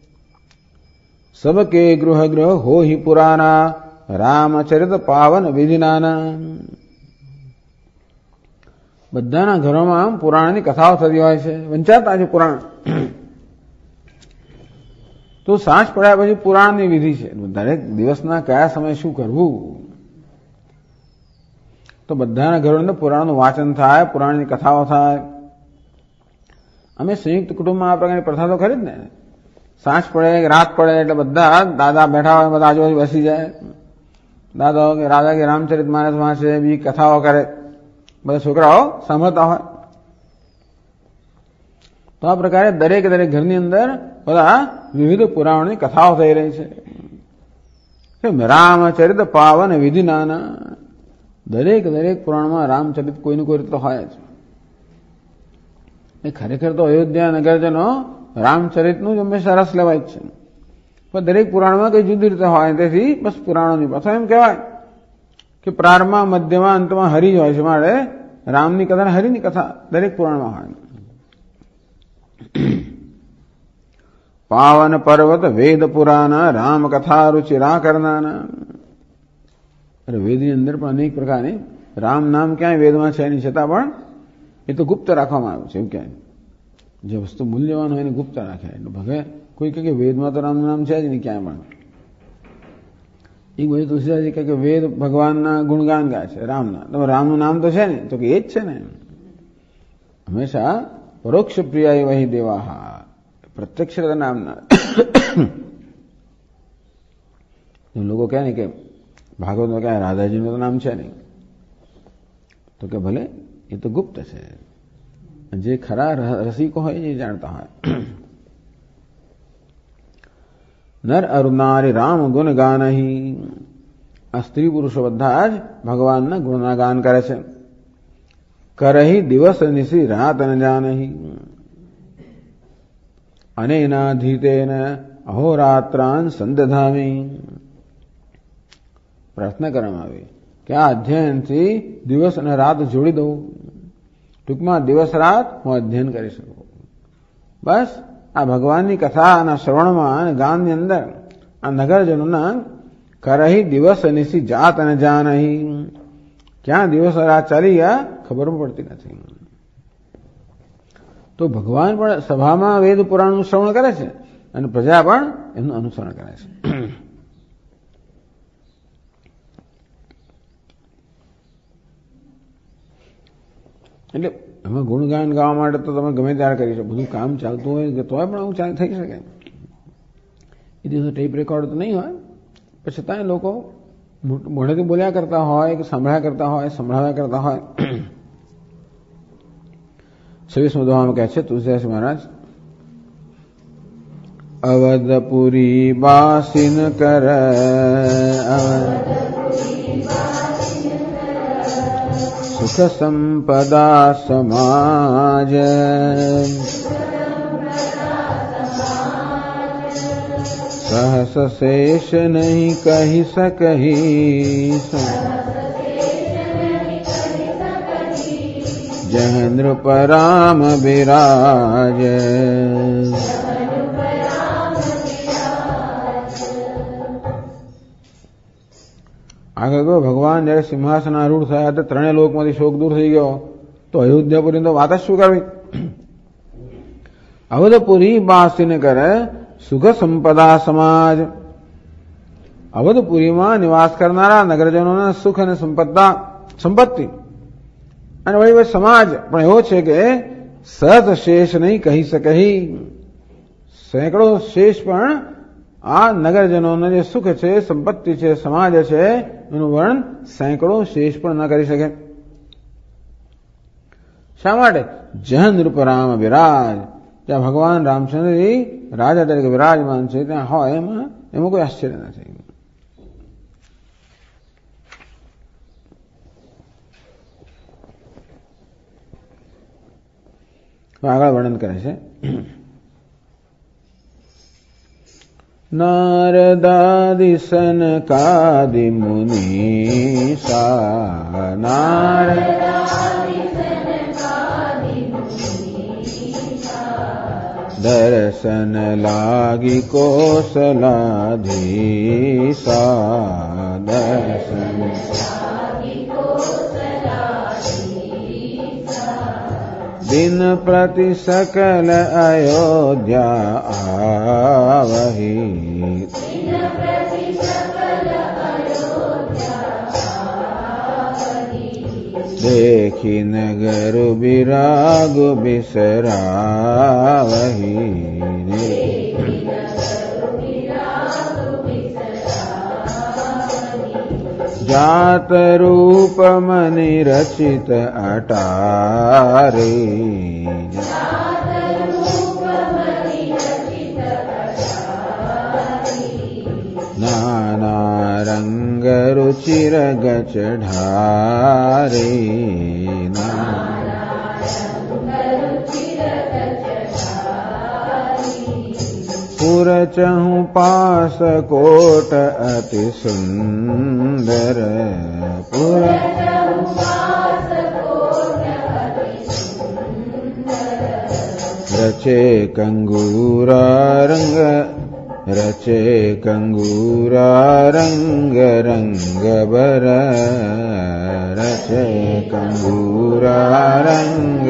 સબકે ગૃહ ગૃહ હો હિ પુરાના રામચરિત પાવન વિધિનાના. બધાના ઘરોમાં આમ પુરાણની કથાઓ થતી હોય છે, વંચાતા છે પુરાણ. તો સાંજ પડ્યા પછી પુરાણની વિધિ છે, દરેક દિવસના કયા સમયે શું કરવું. તો બધાના ઘરોની અંદર પુરાણનું વાંચન થાય, પુરાણની કથાઓ થાય. અમે સંયુક્ત કુટુંબમાં આ પ્રકારની પ્રથા તો ખરી જ ને. સાંજ પડે રાત પડે એટલે બધા દાદા બેઠા હોય, બધા આજુબાજુ બેસી જાય. દાદાઓ કે રાજા કે રામચરિત માનસ વાંચે, બીજી કથાઓ કરે, બધા છોકરાઓ સાંભળતા હોય. તો આ પ્રકારે દરેક ઘરની અંદર બધા વિવિધ પુરાણોની કથાઓ થઈ રહી છે. રામચરિત પાવન વિધિ નાના. દરેક પુરાણમાં રામચરિત કોઈનું કોઈ રીતે હોય જ. એ ખરેખર તો અયોધ્યા નગરજનો રામચરિતનું જ હંમેશા રસ લેવાય જ છે. પણ દરેક પુરાણમાં કઈ જુદી રીતે હોય, તેથી બસ પુરાણોની પાછા એમ કહેવાય કે પ્રારંભમાં, મધ્યમાં, અંતમાં હરિ હોય છે. માટે રામની કથા અને હરિની કથા દરેક પુરાણમાં હોય. પાવન પર્વત વેદ પુરાણ રામ કથા રુચિરા કરનાના. અરે વેદની અંદર પણ અનેક પ્રકારની રામ નામ ક્યાંય વેદમાં છે એની છતાં પણ એ તો ગુપ્ત રાખવામાં આવ્યું છે. એવું ક્યાંય જે વસ્તુ મૂલ્યવાન હોય એને ગુપ્ત રાખે. એટલે ભગે કોઈ કહે કે વેદમાં તો રામનું નામ છે જ નહીં ક્યાંય પણ. એક બધું તુલસીદાસજી કહે કે વેદ ભગવાનના ગુણગાન ગાય છે રામના, તો રામનું નામ તો છે ને, તો કે એ જ છે ને. હંમેશા પરોક્ષ પ્રિયાય વહી દેવાહા, प्रत्यक्ष नाम ना लोगों क्या नहीं कि भागवत में क्या राधा जी में तो नाम है नहीं, तो क्या भले ये तो गुप्त है, जे खरा रसिको है ये जानता है। नर और नारी राम गुण गान ही, स्त्री पुरुष બધા જ ભગવાનના ગુણગાન કરે છે। કરહી દિવસ નિશી રાત ન જાનહી, અનેનાધીતેન અહોરાત્રાન સંદધામી। પ્રાર્થના કરવામાં આવી કે આ અધ્યયનથી દિવસ અને રાત જોડી દઉં, ટૂંકમાં દિવસ રાત હું અધ્યયન કરી શકું। બસ આ ભગવાનની કથાના શ્રવણમાં અને ગાનની અંદર આ નગરજનોના करही दिवस निशी जात न जानही, क्या दिवस रात चाली गया खबर पड़ती नहीं। तो भगवान पण सभाમાં વેદ પુરાણનું શ્રવણ કરે છે અને પ્રજા પણ એનું અનુસરણ કરે છે। એટલે અમે ગુણગાન ગાવા માટે તો તમે ગમે ત્યારે કરી શકો, બધું કામ ચાલતું હોય કે તોય પણ આવું થઈ શકે। એ દિવસે ટેપ રેકોર્ડ તો નહીં હોય, પણ છતાંય લોકો મોઢેથી બોલ્યા કરતા હોય કે સંભળાયા કરતા હોય, સંભળાવ્યા કરતા હોય। 26મો દોહામાં કહે છે તુલસીદાસ મહારાજ, અવધપુરી બાસિન કર સુખ સંપદા સમાજ, सहस शेष नहीं कही सकही, जह नृप राम विराज। આગળ ગયો ભગવાન જયારે સિંહાસન આરૂઢ થયા હતા, ત્રણેય લોકમાંથી શોક દૂર થઈ ગયો, તો અયોધ્યાપુરી તો વાત જ શું કરવી। અવધપુરી બાસીને કરે સુખ સંપદા સમાજ, અવધપુરીમાં નિવાસ કરનારા નગરજનોના સુખ અને સંપત્તિ અને વળી સમાજ પણ એવો છે કે સહજ શેષ નહીં કહી શકે, સેંકડો શેષ પણ આ નગરજનોના જે સુખ છે, સંપત્તિ છે, સમાજ છે એનું વર્ણન સેંકડો શેષ પણ ન કરી શકે। શા માટે? જહ નૃપ રામ વિરાજ, જ્યાં ભગવાન રામચંદ્રજી રાજા તરીકે વિરાજમાન છે ત્યાં હોય એમાં કોઈ આશ્ચર્ય નથી। આગળ વર્ણન કરે છે, નારદાદિ સનકાદિ મુનીષા, दर्शन लागी कोसलाधीसा, दर्शन दिन प्रति सकल अयोध्या आवही, देखी नगर विराग बिसरावही, जात रूप मनि रचित अटारे, नाना रंग रुचिर गच ढारे, पुर चहु पास कोट अति सुंदर, पुर रचे कंगूरा रंग, रचे कंगूरा रंग रंग बर, रचे कंगूरा रंग,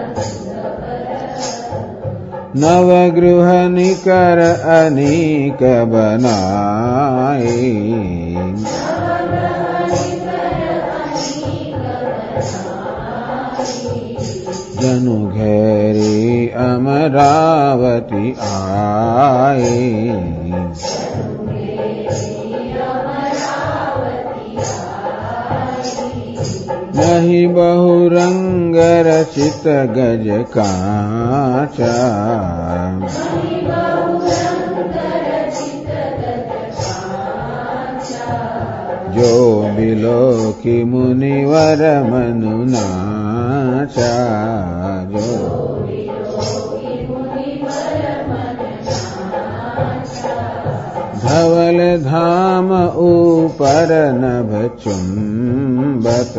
नवगृह निकर अनेक बनाए, जनु घेरी अमरावती आए, नहीं बहुरंग रचित गज कांचा, जो बिलो की मुनिवर मनु नाचा, जो धवल धाम ऊपर नभ चुंबत,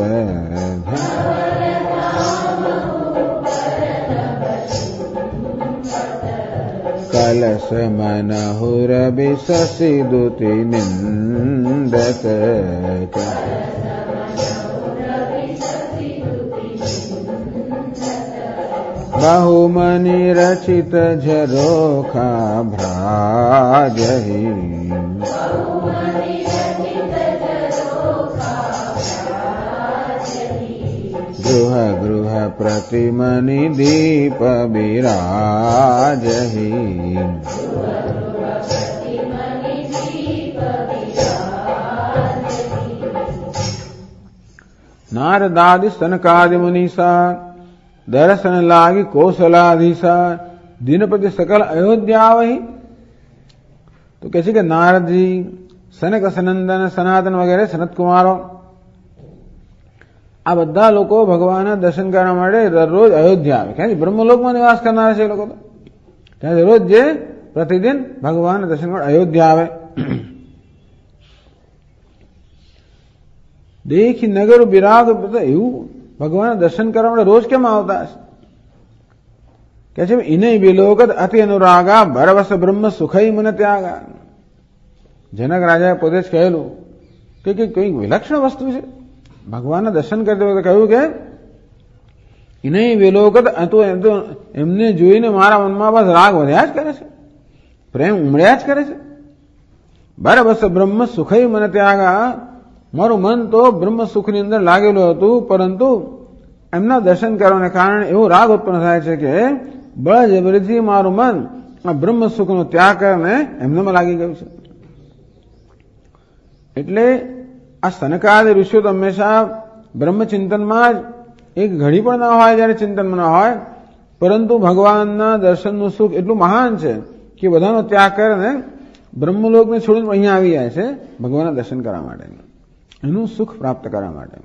कलश मनहुर बिससि दुति निंदत, बहुमनि रचित झरोखा भ्राजहि, गृह गृह प्रतिमनि दीप विराजहि, नारदादि सनकादि मुनीसा, दर्शन लागी कौशलाधीशा, दिनपति सकल अयोध्या वही। तो कैसे कि नारद जी, सनक सनंदन सनातन वगैरह सनत कुमारो આ બધા લોકો ભગવાનના દર્શન કરવા માટે દરરોજ અયોધ્યા આવે. ક્યાં બ્રહ્મલોકમાં નિવાસ કરનારા છે એ લોકો. ત્યાં રોજ જે પ્રતિદિન ભગવાનના દર્શન કરવા અયોધ્યા આવે. દેખી નગર બિરાગ, એવું ભગવાનના દર્શન કરવા માટે રોજ કેમ આવતા હશે? કે છે ઇનય વિલોકત અતિ અનુરાગા ભરવસ બ્રહ્મ સુખઈ મન ત્યાગા. જનક રાજાએ પોતે જ કહેલું કે કોઈ વિલક્ષણ વસ્તુ છે. ભગવાનના દર્શન કરતી વખતે કહ્યું કે ઇનય વિલોકત એમને જોઈને મારા મનમાં બસ રાગ વધ્યા જ કરે છે, પ્રેમ ઉમળ્યા જ કરે છે. ભરવસ બ્રહ્મ સુખઈ મન ત્યાગા, મારું મન તો બ્રહ્મ સુખની અંદર લાગેલું હતું, પરંતુ એમના દર્શન કરવાને કારણે એવો રાગ ઉત્પન્ન થાય છે કે બળજબરીથી મારું મન આ બ્રહ્મ સુખનો ત્યાગ કરીને એમનામાં લાગી ગયું છે. એટલે આ સનકાદિ ઋષિઓ તો હંમેશા બ્રહ્મચિંતનમાં જ એક ઘડી પણ ના હોય જ્યારે ચિંતનમાં ના હોય, પરંતુ ભગવાનના દર્શનનું સુખ એટલું મહાન છે કે બધાનો ત્યાગ કરીને બ્રહ્મલોકને છોડીને અહીંયા આવી જાય છે ભગવાનના દર્શન કરવા માટે, એનું સુખ પ્રાપ્ત કરવા માટે.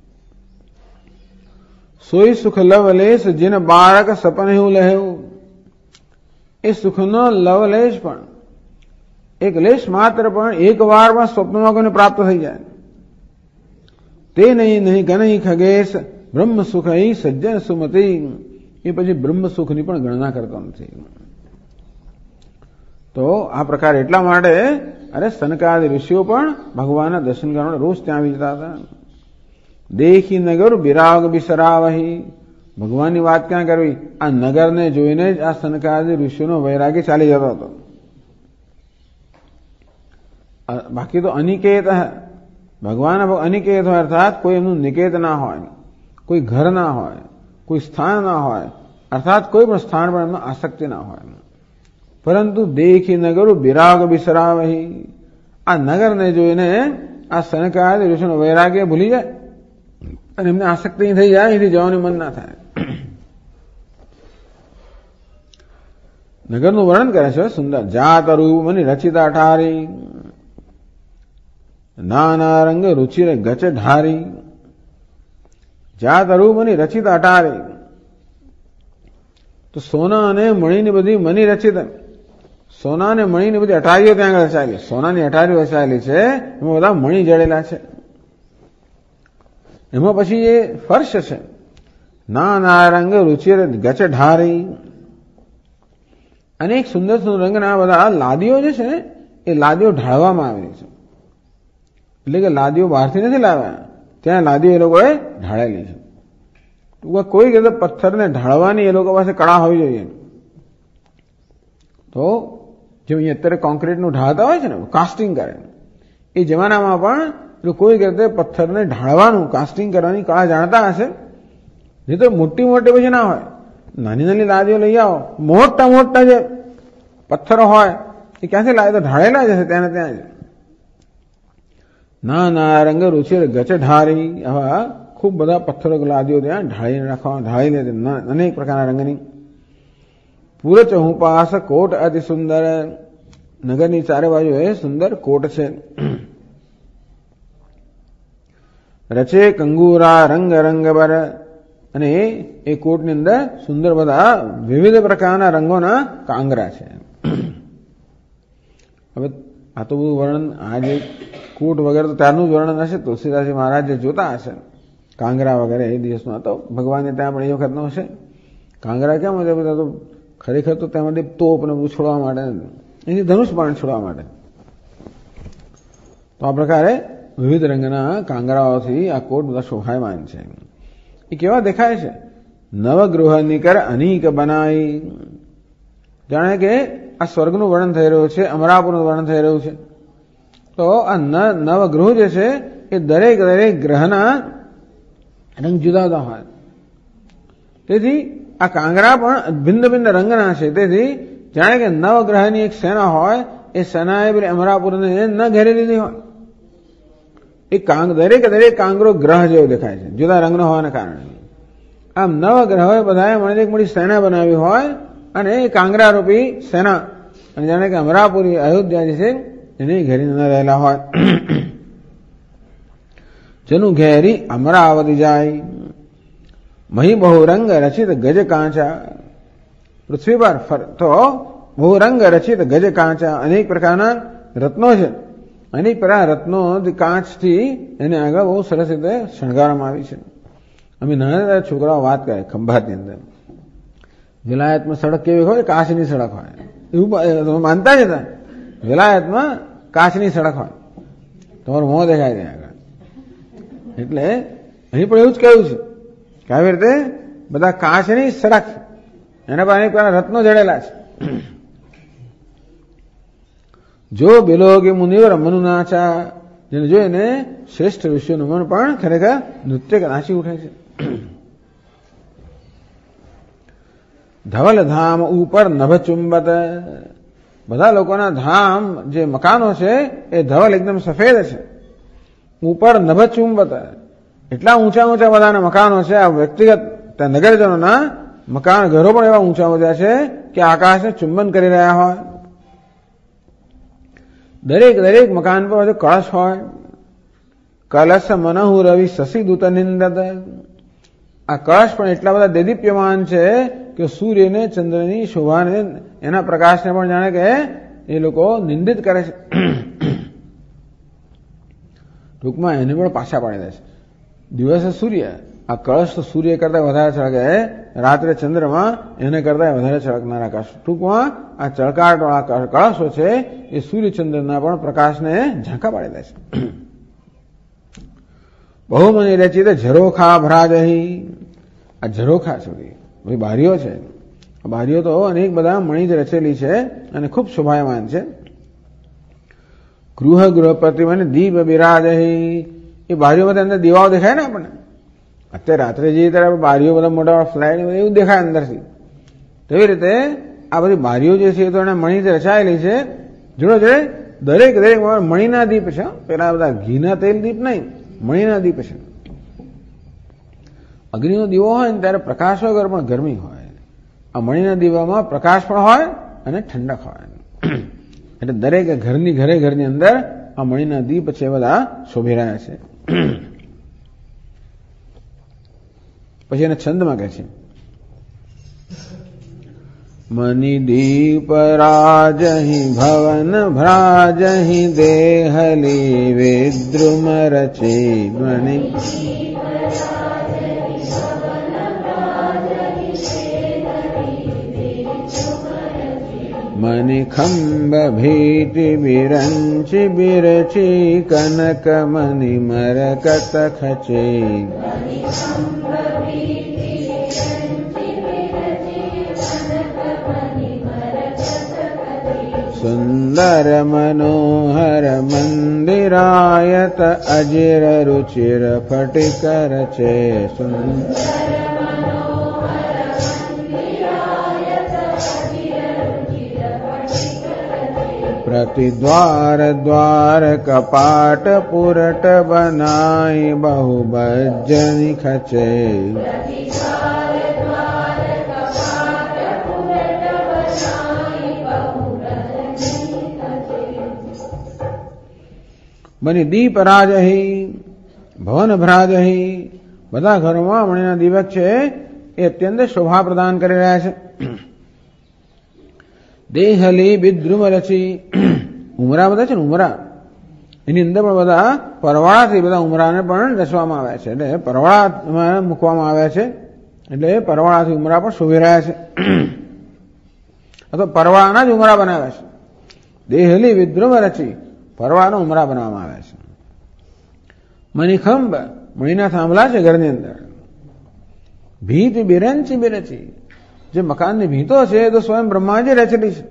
સોઈ સુખ લવલેશ જેન બાળક સપન એવું લહેવું. એ સુખનો લવલેશ પણ એક લેશ માત્ર પણ એક વારમાં સ્વપ્નમાં કોઈને પ્રાપ્ત થઈ જાય. તે નહીં નહીં ગણઈ ખગેશ બ્રહ્મ સુખ સજ્જન સુમતી. એ પછી બ્રહ્મ સુખની પણ ગણના કરતો નથી. તો આ પ્રકાર એટલા માટે અરે સનકાદિ ઋષિઓ પણ ભગવાનના દર્શન કરવા માટે રોજ ત્યાં આવી જતા હતા. દેખી નગર બિરાગ બિસરાવહી. ભગવાનની વાત ક્યાં કરવી, આ નગરને જોઈને જ આ સનકાદિ ઋષિઓનો વૈરાગ્ય ચાલી જતો હતો. બાકી તો અનિકેત, ભગવાન અનિકેત હોય, અર્થાત કોઈ એમનું નિકેત ના હોય, કોઈ ઘર ના હોય, કોઈ સ્થાન ના હોય, અર્થાત કોઈ પણ સ્થાન પર એમનો આસક્તિ ના હોય. પરંતુ દેખી નગર બિરાગ બિસરાવહી. આ નગરને જોઈને આ સનકાદિ ઋષિઓનો વૈરાગ્ય ભૂલી જાય અને એમને આસક્તિ થઈ જાય, એથી જવાનું મન ના થાય. નગરનું વર્ણન કરે છે સુંદર. જાત રૂપ મની રચિતા અઠારી, નાના રંગ રુચિર ગચ ઢારી. જાત રૂપ મની રચિતા અઠારી. તો સોના અને મણીની બધી મની રચિત, સોના અને મણીની બધી અઠારીઓ ત્યાં આગળ રચાયેલી, સોનાની અઠારીઓ રચાયેલી છે, એમાં બધા મણી જડેલા છે. એમાં પછી એ ફર્શ છે, નાના રંગ રુચિર ગચ ઢારી. અને એક સુંદર સુંદર રંગના બધા લાદીઓ જે છે ને, એ લાદીઓ ઢાળવામાં આવેલી છે. એટલે કે લાદીઓ બહારથી નથી લાવ્યા, ત્યાં લાદીઓ એ લોકોએ ઢાળેલી છે. કોઈ રીતે પથ્થરને ઢાળવાની એ લોકો પાસે કળા હોવી જોઈએ. તો જે અત્યારે કોન્ક્રીટનું ઢાળતા હોય છે ને, કાસ્ટિંગ કરે, એ જમાનામાં પણ કોઈ રીતે પથ્થરને ઢાળવાનું, કાસ્ટિંગ કરવાની કળા જાણતા હશે. નહીં તો મોટી મોટી પછી ના હોય. નાની નાની લાદીઓ લઈ આવો, મોટા મોટા જે પથ્થરો હોય એ ક્યાંથી લાવે? તો ઢાળેલા જ હશે ત્યાં ત્યાં જ. નાના રંગ રૂચિર ગચઢારી, આવા ખૂબ બધા પથ્થરો લાદીઓ ત્યાં ઢાળીને રાખવા, ઢાળીને અનેક પ્રકારના રંગની. પૂરચ હુપાસ કોટ અતિ સુંદર, નગરની ચારે બાજુ એ સુંદર કોટ છે. રચે કંગુરા રંગ રંગ બર, અને એ કોટની અંદર સુંદર બધા વિવિધ પ્રકારના રંગોના કાંગરા છે. હવે આ તો બધું વર્ણન, આ જે કોટ વગેરે તો ત્યારનું જ વર્ણન હશે. તુલસીદાસજી મહારાજ જે જોતા હશે કાંગરા વગેરે એ દિવસમાં, તો ભગવાનને ત્યાં પણ એ વખતનો હશે. કાંગરા કેમ હોય? બધા તો ખરેખર તો તેમાંથી તોપ ને બધું છોડવા માટે, એની ધનુષ બાણ છોડવા માટે. તો આ પ્રકારે વિવિધ રંગના કાંગરાઓથી આ કોટ બધા શોભાયમાન છે. એ કેવા દેખાય છે? નવગૃહ નિકર અનીક બનાઈ, જાણે કે આ સ્વર્ગનું વર્ણન થઈ રહ્યું છે, અમરાપુરનું વર્ણન થઈ રહ્યું છે. તો આ નવગૃહ જે છે એ દરેક દરેક ગ્રહના રંગ જુદા જુદા હોય. તેથી આ કાંગરા પણ ભિન્ન ભિન્ન રંગના છે. તેથી જાણે કે નવગ્રહની એક સેના હોય, એ સેનાએ પેલી અમરાપુરને ન ઘેરી લીધી હોય. એ દરેક દરેક કાંગરો ગ્રહ જેવો દેખાય છે, જુદા રંગનો હોવાના કારણે. આમ નવગ્રહોએ બધાએ મળીને એક મોટી સેના બનાવી હોય, અને એ કાંગરા રૂપી સેના, અને જાણે કે અમરાપુરી અયોધ્યા જે છે એને ઘેરી ન રહેલા હોય. જેનું ઘેરી અમરાવતી જાય, મહી બહુ રંગ રચિત ગજ કાંચા, પૃથ્વી પર તો બહુ રંગ રચિત ગજ કાંચા, અનેક પ્રકારના રત્નો છે. અનેક પ્રકારના રત્નો કાંચથી એને આગળ બહુ સરસ રીતે શણગારવામાં આવી છે. અમે નાના છોકરાઓ વાત કરે ખંભાતની અંદર, વિલાયતમાં સડક કેવી હોય? કાચની સડક હોય. એવું માનતા જ હતા, વિલાયતમાં કાચની સડક હોય, તમારું મોં દેખાય ત્યાં આગળ. એટલે અહીં પણ એવું જ કહ્યું છે કે આવી રીતે બધા કાચની સડક, એના પર અનેક પ્રકારના રત્નો જડેલા છે. જો બિલોગી મુનિવર મનુ નાચા, જેને જોઈને શ્રેષ્ઠ ઋષિઓનું મન પણ ખરેખર નૃત્ય નાચી ઉઠે છે. ધવલ ધામ ઉપર નભ ચુંબત, બધા લોકોના ધામ જે મકાનો છે એ ધવલ એકદમ સફેદ છે. ઉપર નભ ચુંબત, એટલા ઊંચા ઊંચા બધાના મકાનો છે. આ વ્યક્તિગત નગરજનોના મકાન ઘરો પણ એવા ઊંચા ઊંચા છે કે આકાશને ચુંબન કરી રહ્યા હોય. દરેક દરેક મકાન પર બધું કળશ હોય. કલશ મનહુ રવિ શશી દૂત નિંદત, આ કળશ પણ એટલા બધા દેદીપ્યમાન છે કે સૂર્યને ચંદ્રની શોભાને એના પ્રકાશને પણ જાણે કે એ લોકો નિંદિત કરે છે. ટૂંકમાં એને પણ પાછા પાડી દે છે. દિવસે સૂર્ય, આ કળશ તો સૂર્ય કરતા વધારે ચળકે, રાત્રે ચંદ્રમાં એને કરતા વધારે ચળકનાર આકાશ. ટૂંકમાં આ ચળકાટવાળા કળશો છે એ સૂર્યચંદ્રના પણ પ્રકાશને ઝાંકા પાડી દે છે. બહુ મને રચિત ઝરોખા ભરાજહી, આ ઝરોખા છે બધી બારીઓ છે. બારીઓ તો અનેક બધા મણી જ રચેલી છે અને ખૂબ શોભાયમાન છે. ગૃહ ગૃહપતિ મને દીપ બિરાજહી, એ બારીઓમાં અંદર દીવાઓ દેખાય ને આપણને. અત્યારે રાત્રે જઈએ ત્યારે બારીઓ બધા મોટા ફ્લાઇટ એવું દેખાય અંદરથી. તેવી રીતે આ બધી બારીઓ જે છે એ તો એને મણીથી રચાયેલી છે. જોડે જોડે દરેક દરેક મણીના દીપ છે. પેલા બધા ઘીના તેલ દીપ નહીં, મણીના દીપ છે. અગ્નિનો દીવો હોય ને ત્યારે પ્રકાશ વગર પણ ગરમી હોય. આ મણીના દીવામાં પ્રકાશ પણ હોય અને ઠંડક હોય. એટલે દરેક ઘરની અંદર આ મણીના દીપ છે બધા શોભી રહ્યા છે. પછી એને છંદમાં કહે છે, મની દીપ રાજહી ભવન ભ્રાજહી દેહલી વિદ્રુમ રચી મણી, મની ખંબ ભીતિ બિરંચી બિરચી કનક મની મરકત ખચી, સુંદર મનોહર મંદિરાયત અજિર રુચિર ફટિકર છે. સુંદર प्रतिद्वार द्वार कपाट पुरट बनाई बहु बज्जनी खचे બની દીપ રાજહી ભવન ભ્રાજહી બધા ઘરોમાં મણીના દીવક છે એ અત્યંત શોભા પ્રદાન કરી રહ્યા છે. દેહલી બિદ્રુમ રચી ઉમરા બધા છે ને ઉમરા એની અંદર પણ બધા પરવાળાથી બધા ઉમરાને પણ રચવામાં આવ્યા છે એટલે પરવાળામાં મૂકવામાં આવ્યા છે એટલે પરવાળાથી ઉમરા પણ શોભી રહ્યા છે અથવા પરવાળાના જ ઉમરા બનાવ્યા છે. દેહલી વિદ્રુમ રચી પરવાળાનો ઉમરા બનાવવામાં આવ્યા છે. મણિખંભ મણીના થાંભલા છે ઘરની અંદર. ભીત બિરંચી બિરચી જે મકાનની ભીતો છે એ તો સ્વયં બ્રહ્માજી રચેલી છે.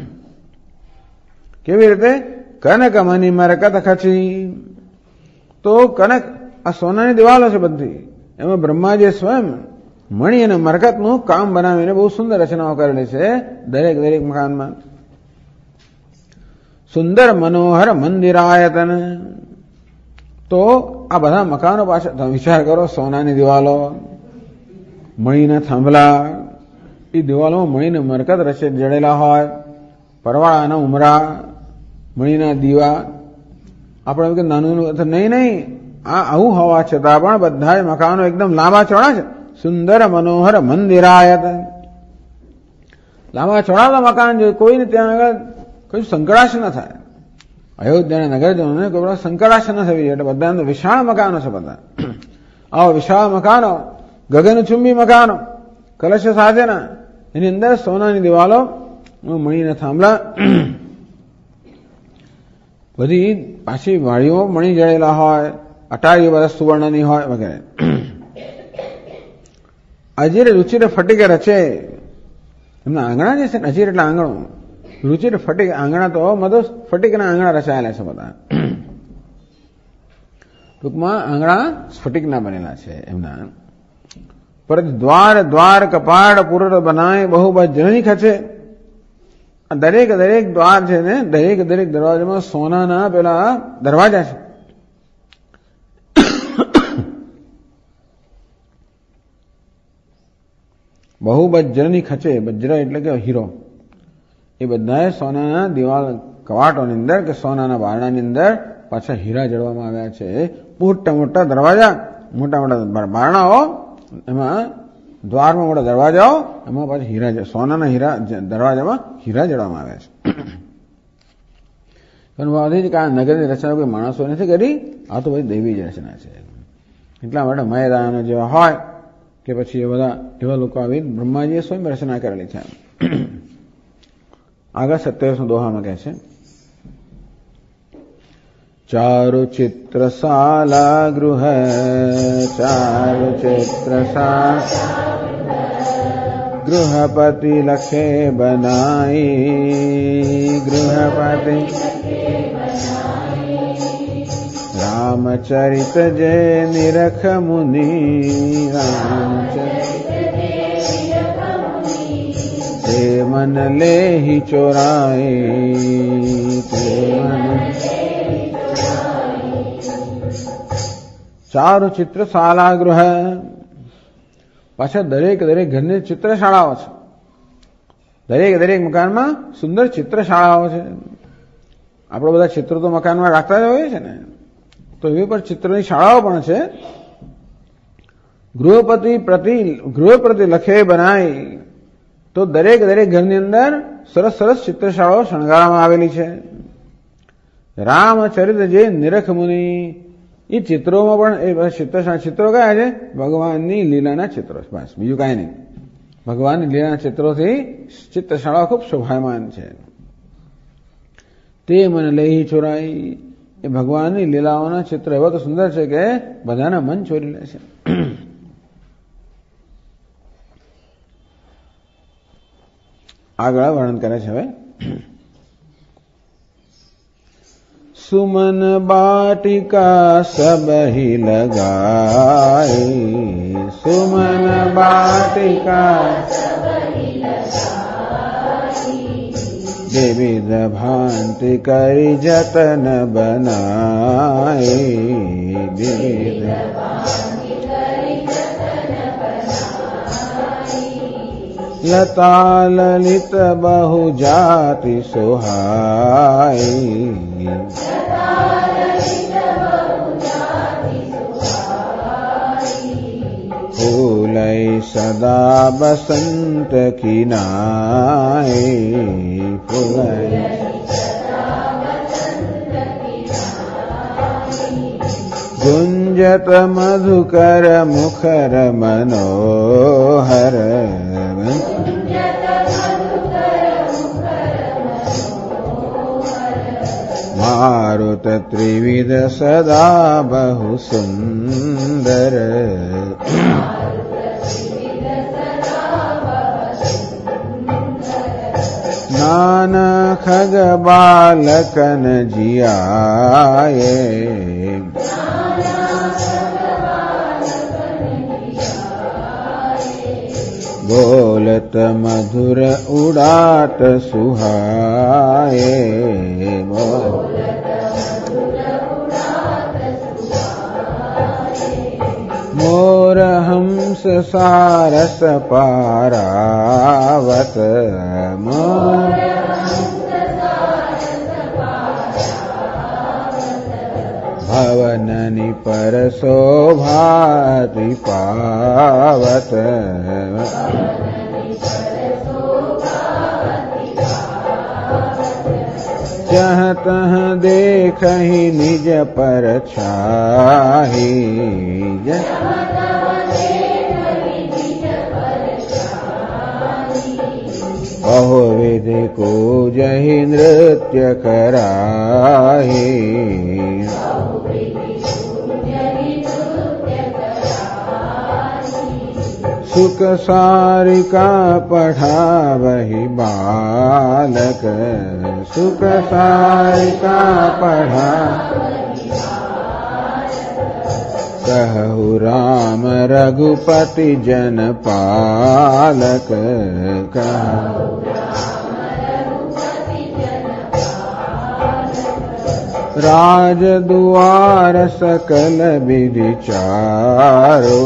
કેવી રીતે? કનક મની મરકત ખચી તો કનક આ સોનાની દિવાલો છે બધી એમાં બ્રહ્માજીએ સ્વયં મણી અને મરકતનું કામ બનાવીને બહુ સુંદર રચનાઓ કરેલી છે દરેક દરેક મકાનમાં. સુંદર મનોહર મંદિરાયતન તો આ બધા મકાનો પાછળ તમે વિચાર કરો સોનાની દિવાલો મણીના થાંભલા એ દિવાલોમાં મણીને મરકત રચે જડેલા હોય પરવાળાના ઉમરા મણીના દીવા આપણે નાનું નહીં આ આવું હોવા છતાં પણ બધા મકાનો એકદમ લાંબા ચોડા છે. સુંદર મનોહર મંદિરાયત લાંબા ચોડાના મકાન જોઈએ કોઈને ત્યાં આગળ કોઈ સંકળાશ ન થાય. અયોધ્યાના નગરજનોને કોઈ સંકળાશ ન થવી એટલે બધા વિશાળ મકાનો છે. બધા આવા વિશાળ મકાનો ગગનચુંબી મકાનો કલશ સાથેના એની અંદર સોનાની દિવાલો મણીના થાંભલા બધી પાછી વાડીઓ મણી જડેલા હોય અટારીઓ બધા સુવર્ણની હોય વગેરે. અજીર રુચિર ફટીક રચે એમના આંગણા જે છે ને અજીર એટલે આંગણો રુચિર ફટીક આંગણા તો મધુ સ્ફટિકના આંગણા રચાયેલા છે બધા. ટૂંકમાં આંગણા સ્ફટિકના બનેલા છે એમના. પર દ્વાર દ્વાર કપાટ પુરટ બનાય બહુ બજ્રની ખચે દરેક દરેક દ્વાર છે ને દરેક દરેક દરવાજામાં સોનાના પેલા દરવાજા છે. બહુ બજ્રની ખચે બજ્ર એટલે કે હીરો એ બધાએ સોનાના દિવાલ કવાટોની અંદર કે સોનાના બારણાની અંદર પાછા હીરા જડવામાં આવ્યા છે. મોટા મોટા દરવાજા મોટા મોટા બારણાઓ એમાં દ્વારમાં મોટા દરવાજાઓ એમાં પાછા હીરા સોનાના હીરા દરવાજામાં હીરા જડવામાં આવ્યા છે. પણ નગરની રચના કોઈ માણસો નથી કરી આ તો બધી દૈવી જ રચના છે. એટલા માટે મયદાનો જેવા હોય કે પછી એ બધા એવા લોકો આવી બ્રહ્માજીએ સ્વયં રચના કરેલી છે. આગળ 27 દોહામાં કહે છે ચારુ ચિત્રશાલા ગૃહ ચારુ ચિત્રશાલા ગૃહપતિ લખે બનાઈ ગૃહપતિ રામચરિત જે નિરખ મુનિ તે મન લેહી ચોરાય તે મન ચારુ ચિત્રશાલા ગૃહ પાછા દરેક દરેક ઘરની ચિત્રશાળાઓ છે. દરેક દરેક મકાનમાં સુંદર ચિત્રશાળાઓ છે. આપણે બધા ચિત્રો તો મકાનમાં રાખતા જ હોઈએ છે ને તો એવી પર ચિત્રની શાળાઓ પણ છે. ગૃહપતિ લખે બનાય તો દરેક દરેક ઘરની અંદર સરસ સરસ ચિત્રશાળાઓ શણગારવામાં આવેલી છે. રામચરિત જે નિરખ મુનિ એ ચિત્રોમાં પણ એ ચિત્રો કયા છે? ભગવાનની લીલાના ચિત્રો. બસ બીજું કાંઈ નહીં. ભગવાનની લીલાના ચિત્રોથી ચિત્રશાળા ખૂબ શોભાયમાન છે. તે મન લઈ ચોરાઈ એ ભગવાનની લીલાઓના ચિત્ર એવા તો સુંદર છે કે બધાના મન ચોરી લે છે. આગળ વર્ણન કરે છે હવે सुमन बाटिका सबही लगाई सुमन बाटिका વિવિધ ભાંતિ કરી જતન બનાય, વિવિધ લતા લલિત બહુ જાતિ સોહાય, ફૂલઈ સદા બસંત કિનાય, ફૂલઈ ગુંજત મધુકર મુખર મનોહર, મારુત ત્રિવિધ સદા બહુ સુંદર, નાના ખગ બાલકન જિયાયે, બોલત મધુર ઉડાત સુહાયે, મોર હંસ સારસ પારાવત, ભવનની પર શોભાતિ પાવત, જહ તહ દેખहि નિજ પર છાહી, बहुविध को जहि नृत्य कराही, सुख सारिका पढ़ावहि बालक, सुख सारिका पढ़ा कहु राम रघुपति जन पालक, कहु राज दुआर सकल विधि चारो,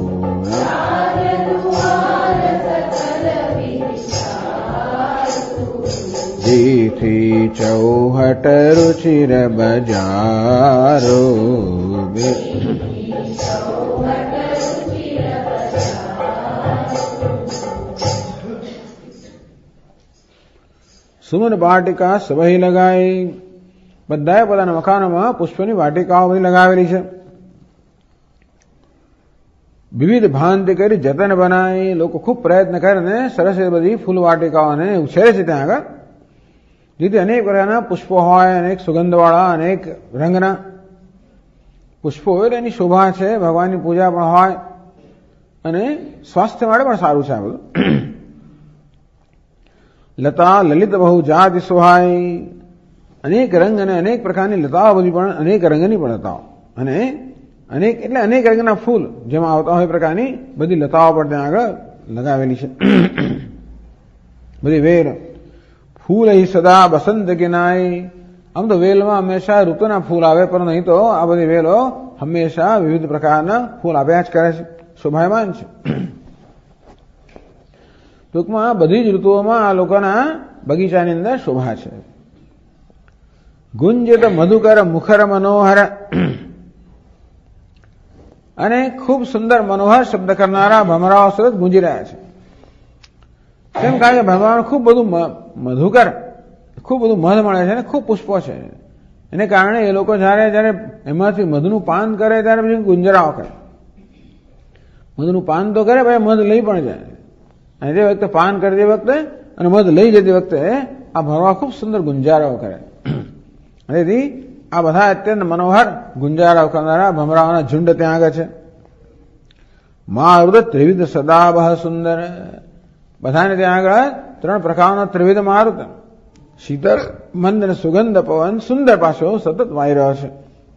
जीथी चौहट रुचिर बजारो, સુમન વાટિકા સભઈ લગાઈ, બધાએ પોતાના મકાનોમાં પુષ્પની વાટિકાઓ બધી લગાવેલી છે. વિવિધ ભાંતિ કરી જતન બનાવી, લોકો ખૂબ પ્રયત્ન કરીને સરસ એ બધી ફૂલ વાટિકાઓને ઉછેરે છે ત્યાં આગળ, જેથી અનેક પ્રકારના પુષ્પો હોય, અનેક સુગંધવાળા, અનેક રંગના પુષ્પો હોય. એની શોભા છે, ભગવાનની પૂજા પણ હોય અને સ્વાસ્થ્ય માટે પણ સારું છે આ બધું. લતા લલિત બહુ જાતિ સોહાય, અનેક રંગ અને અનેક પ્રકારની લતાઓ બધી પણ અનેક રંગની પણ લતાઓ અને અનેક એટલે અનેક રંગના ફૂલ જેમાં આવતા હોય પ્રકારની બધી લતાઓ પણ ત્યાં આગળ લગાવેલી છે. બધી વેલ ફૂલ અહીં સદા બસંત કિનાય, આમ તો વેલમાં હંમેશા ઋતુના ફૂલ આવે, પણ નહીં તો આ બધી વેલો હંમેશા વિવિધ પ્રકારના ફૂલ આપ્યા જ કરે છે, શોભાયમાન છે. ટૂંકમાં બધી જ ઋતુઓમાં આ લોકોના બગીચાની અંદર શોભા છે. ગુંજિત મધુકર મુખર મનોહર, અને ખૂબ સુંદર મનોહર શબ્દ કરનારા ભમરાઓ સતત ગુંજી રહ્યા છે. કેમ? કારણ કે ભગવાન ખૂબ બધું મધુકર, ખૂબ બધું મધ મળે છે અને ખૂબ પુષ્પો છે. એને કારણે એ લોકો જયારે એમાંથી મધનું પાન કરે ત્યારે પછી ગુંજરાઓ કરે. મધનું પાન તો કરે, ભાઈ મધ લઈ પણ જાય. અને તે વખતે પાન કરતી વખતે અને મધ લઈ જતી વખતે આ ભરવા ખૂબ સુંદર ગુંજારાઓ કરે. તેથી આ બધા અત્યંત મનોહર ગુંજારાઓ કરનારા ભમરાઓના ઝુંડ ત્યાં આગળ છે. મારુત ત્રિવિધ સદા બહ સુંદર, બધાને ત્યાં આગળ ત્રણ પ્રકારનો ત્રિવિધ મારુત, શીતળ મંદ અને સુગંધ પવન સુંદર પાછો સતત વાઈ રહ્યો છે.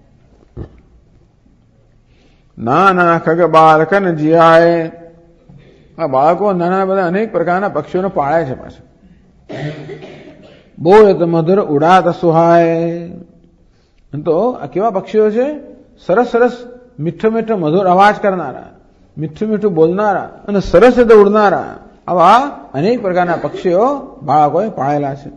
નાના ખગ બાલકન જીયાય, આ બાળકો નાના બધા અનેક પ્રકારના પક્ષીઓને પાળે છે પાછા. બોલત મધુર ઉડાત સુહાય. તો આ કેવા પક્ષીઓ છે? સરસ સરસ મીઠો મીઠો મધુર અવાજ કરનારા, મીઠું મીઠું બોલનારા અને સરસ રીતે ઉડનારા, આવા અનેક પ્રકારના પક્ષીઓ બાળકોએ પાળેલા છે.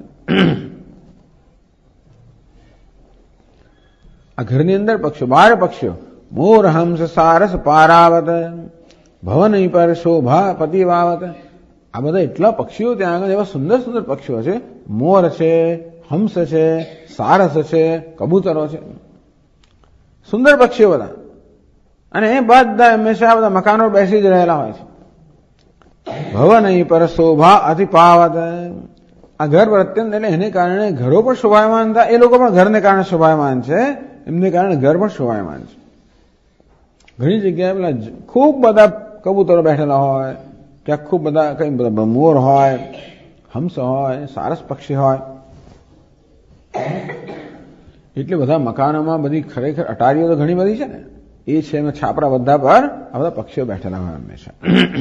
આ ઘરની અંદર પક્ષીઓ, બહાર પક્ષીઓ, મોર હંસ સારસ પારાવત, ભવન પર શોભા પતિ વાવત. આ બધા એટલા પક્ષીઓ ત્યાં આગળ એવા સુંદર સુંદર પક્ષીઓ છે. મોર છે, હંસ છે, સારસ છે, કબૂતરો છે, સુંદર પક્ષીઓ બધા. અને એ બધા હંમેશા બધા મકાનો બેસી જ રહેલા હોય છે. ભવન પર શોભા અતિ પાવત. આ ઘર પર અત્યંત, એટલે એને કારણે ઘરો પણ શોભાયમાન થાય. એ લોકો પણ ઘરને કારણે શોભાયમાન છે, એમને કારણે ઘર પણ શોભાયમાન છે. ઘણી જગ્યાએ પેલા ખૂબ બધા કબૂતરો બેઠેલા હોય, ત્યાં ખૂબ બધા કઈ બધા મોર હોય, હંસ હોય, સારસ પક્ષી હોય. એટલે બધા મકાનોમાં બધી ખરેખર અટારીઓ તો ઘણી બધી છે ને, એ છે એમાં છાપરા બધા પર આ બધા પક્ષીઓ બેઠેલા હોય હંમેશા.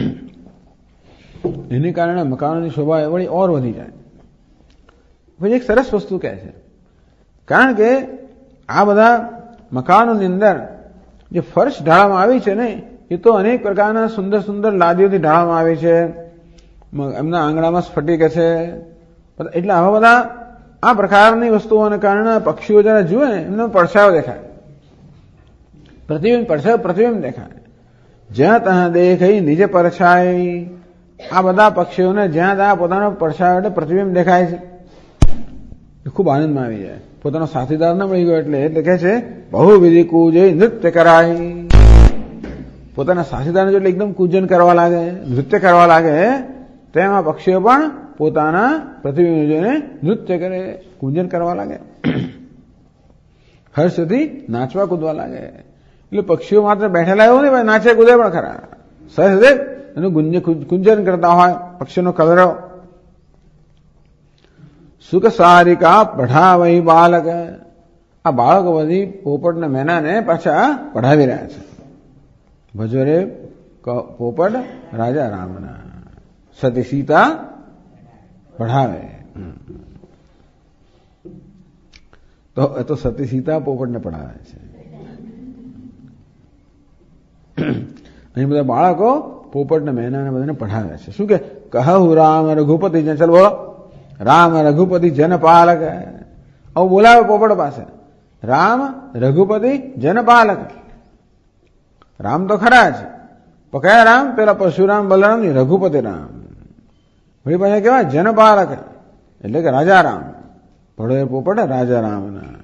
એને કારણે મકાનોની શોભા વળી ઓર વધી જાય. પછી એક સરસ વસ્તુ કહે છે, કારણ કે આ બધા મકાનોની અંદર જે ફર્શ ઢાળવામાં આવી છે ને, એ તો અનેક પ્રકારના સુંદર સુંદર લાદીઓથી ઢાળવામાં આવી છે. એમના આંગણામાં સ્ફટિક છે. એટલે આવા બધા આ પ્રકારની વસ્તુઓને કારણે પક્ષીઓ જયારે જુએ ને, એમનો પડછાયો દેખાય, પ્રતિબિંબ દેખાય. જ્યાં ત્યાં દેખાય નીચે પરછાઈ. આ બધા પક્ષીઓને જ્યાં ત્યાં પોતાનો પડછાયો એટલે પ્રતિબિંબ દેખાય છે. એ ખૂબ આનંદમાં આવી જાય. પોતાનો સાથીદાર ન મળી ગયો એટલે કહે છે બહુવિધિ કૂજે નૃત્ય કરાય. પોતાના સાથીદારને જો એકદમ કૂજન કરવા લાગે, નૃત્ય કરવા લાગે, તેમાં પક્ષીઓ પણ પોતાના પ્રતિબિંબ જોઈને નૃત્ય કરે, કૂજન કરવા લાગે, હર્ષથી નાચવા કૂદવા લાગે. એટલે પક્ષીઓ માત્ર બેઠેલા એવું નહીં, નાચે કૂદે પણ ખરા. સરસ એનું કુંજન કરતા હોય પક્ષીનો કલરવ. સુખ સારિકા પઢાવઈ બાલક. આ બાળકો બધી પોપટના મેનાને પાછા પઢાવી રહ્યા છે. ભજો રે પોપટ રાજા રામના, સતી સીતા પઢાવે. તો સતી સીતા પોપટને પઢાવે છે. અહીં બધા બાળકો પોપટને મેનાને બધાને પઢાવે છે. શું કે કહું રામ રઘુપતિ જન. ચાલ બોલો, રામ રઘુપતિ જનપાલક. આવું બોલાવે પોપટ પાસે. રામ રઘુપતિ જનપાલક. રામ તો ખરા છે, પણ કયા રામ? પેલા પરશુરામ બલરામ ની, રઘુપતિ રામ. વળી પાછા કેવા? જનપાલક, એટલે કે રાજા રામ. પડે પોપટ રાજા રામના.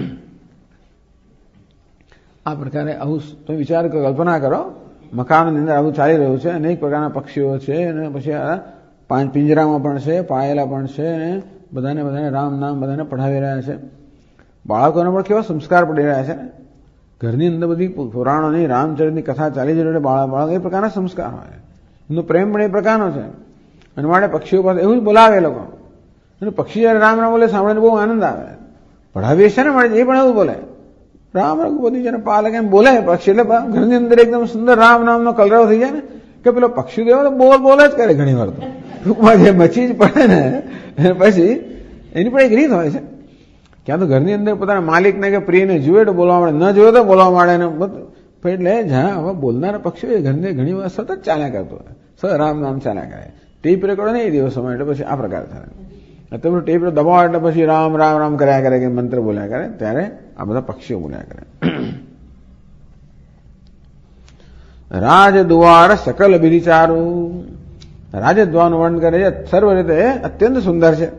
આ પ્રકારે આવું તમે વિચાર કરો, કલ્પના કરો, મકાનની અંદર આવું ચાલી રહ્યું છે. અનેક પ્રકારના પક્ષીઓ છે, અને પછી પિંજરામાં પણ છે, પાયેલા પણ છે, અને બધાને રામ નામ બધાને પઢાવી રહ્યા છે. બાળકોને પણ કેવા સંસ્કાર પડી રહ્યા છે. ઘરની અંદર બધી પુરાણોની, રામચરિતની કથા ચાલી જ રહી, બાળક એ પ્રકારના સંસ્કાર હોય. એમનો પ્રેમ પણ એ પ્રકારનો છે. અને માટે પક્ષીઓ પાસે એવું જ બોલાવે એ લોકો. અને પક્ષી જયારે રામ રામ બોલે સાંભળીને બહુ આનંદ આવે. પઢાવીએ છે ને મળે એ પણ એવું બોલે, રામ રઘુપતિ જન પાલક એમ બોલે પક્ષી. એટલે ઘરની અંદર એકદમ સુંદર રામ નામનો કલરવ થઈ જાય ને, કે પેલો પક્ષી દેવો તો બોલ જ કરે ઘણી વાર. તો ટૂંકમાં જે મચી જ પડે ને, પછી એની પણ એક રીત હોય છે. ક્યાં તો ઘરની અંદર પોતાના માલિકને કે પ્રિયને જુએ તો બોલવા માંડે, ન જુએ તો બોલવા માંડે ને. એટલે જ્યાં હવે બોલનારા પક્ષીઓ ઘરની ઘણી વાર સતત ચાલ્યા કરતો હોય, રામ નામ ચાલ્યા કરે. ટેપ રેકોર્ડ નહીં એ દિવસોમાં, એટલે પછી આ પ્રકાર થાય. તમે ટેપ દબાવો એટલે પછી રામ રામ રામ કર્યા કરે, કે મંત્ર બોલ્યા કરે, ત્યારે આ બધા પક્ષીઓ બોલ્યા કરે. રાજદ્વાર સકલ બિરિચારું. રાજદ્વારનું વર્ણન કરે છે, સર્વ રીતે અત્યંત સુંદર છે.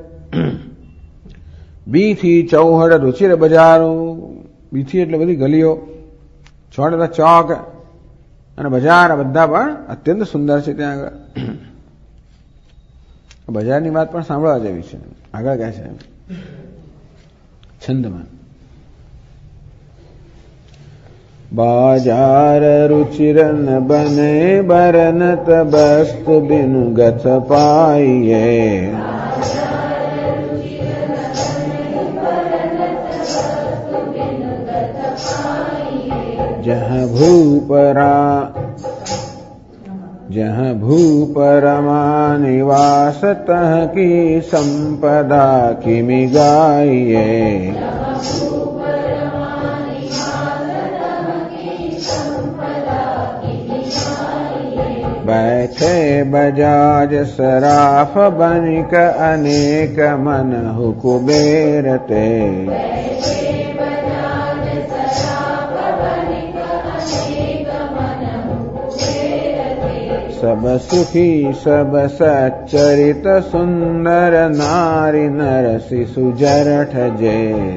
બીથી ચૌહડ રુચિર બજારું. બીથી એટલે બધી ગલીઓ, ચોડ એટલે ચોક, અને બજાર બધા પણ અત્યંત સુંદર છે. ત્યાં આગળ બજારની વાત પણ સાંભળવા જેવી છે. આગળ કહે છે છંદમાં, બાજાર રુચિરન બને બરનત બસ્તુ બિનુ ગથ પાઈએ. જહ ભૂપરા जहाँ भूप रमा निवास तह की संपदा किमि गाइए। बैठे बजाज सराफ बनिक अनेक मनहु कुबेर ते। सब सुखी सब सच्चरित सुंदर नारी नर शिशु जरठ जे।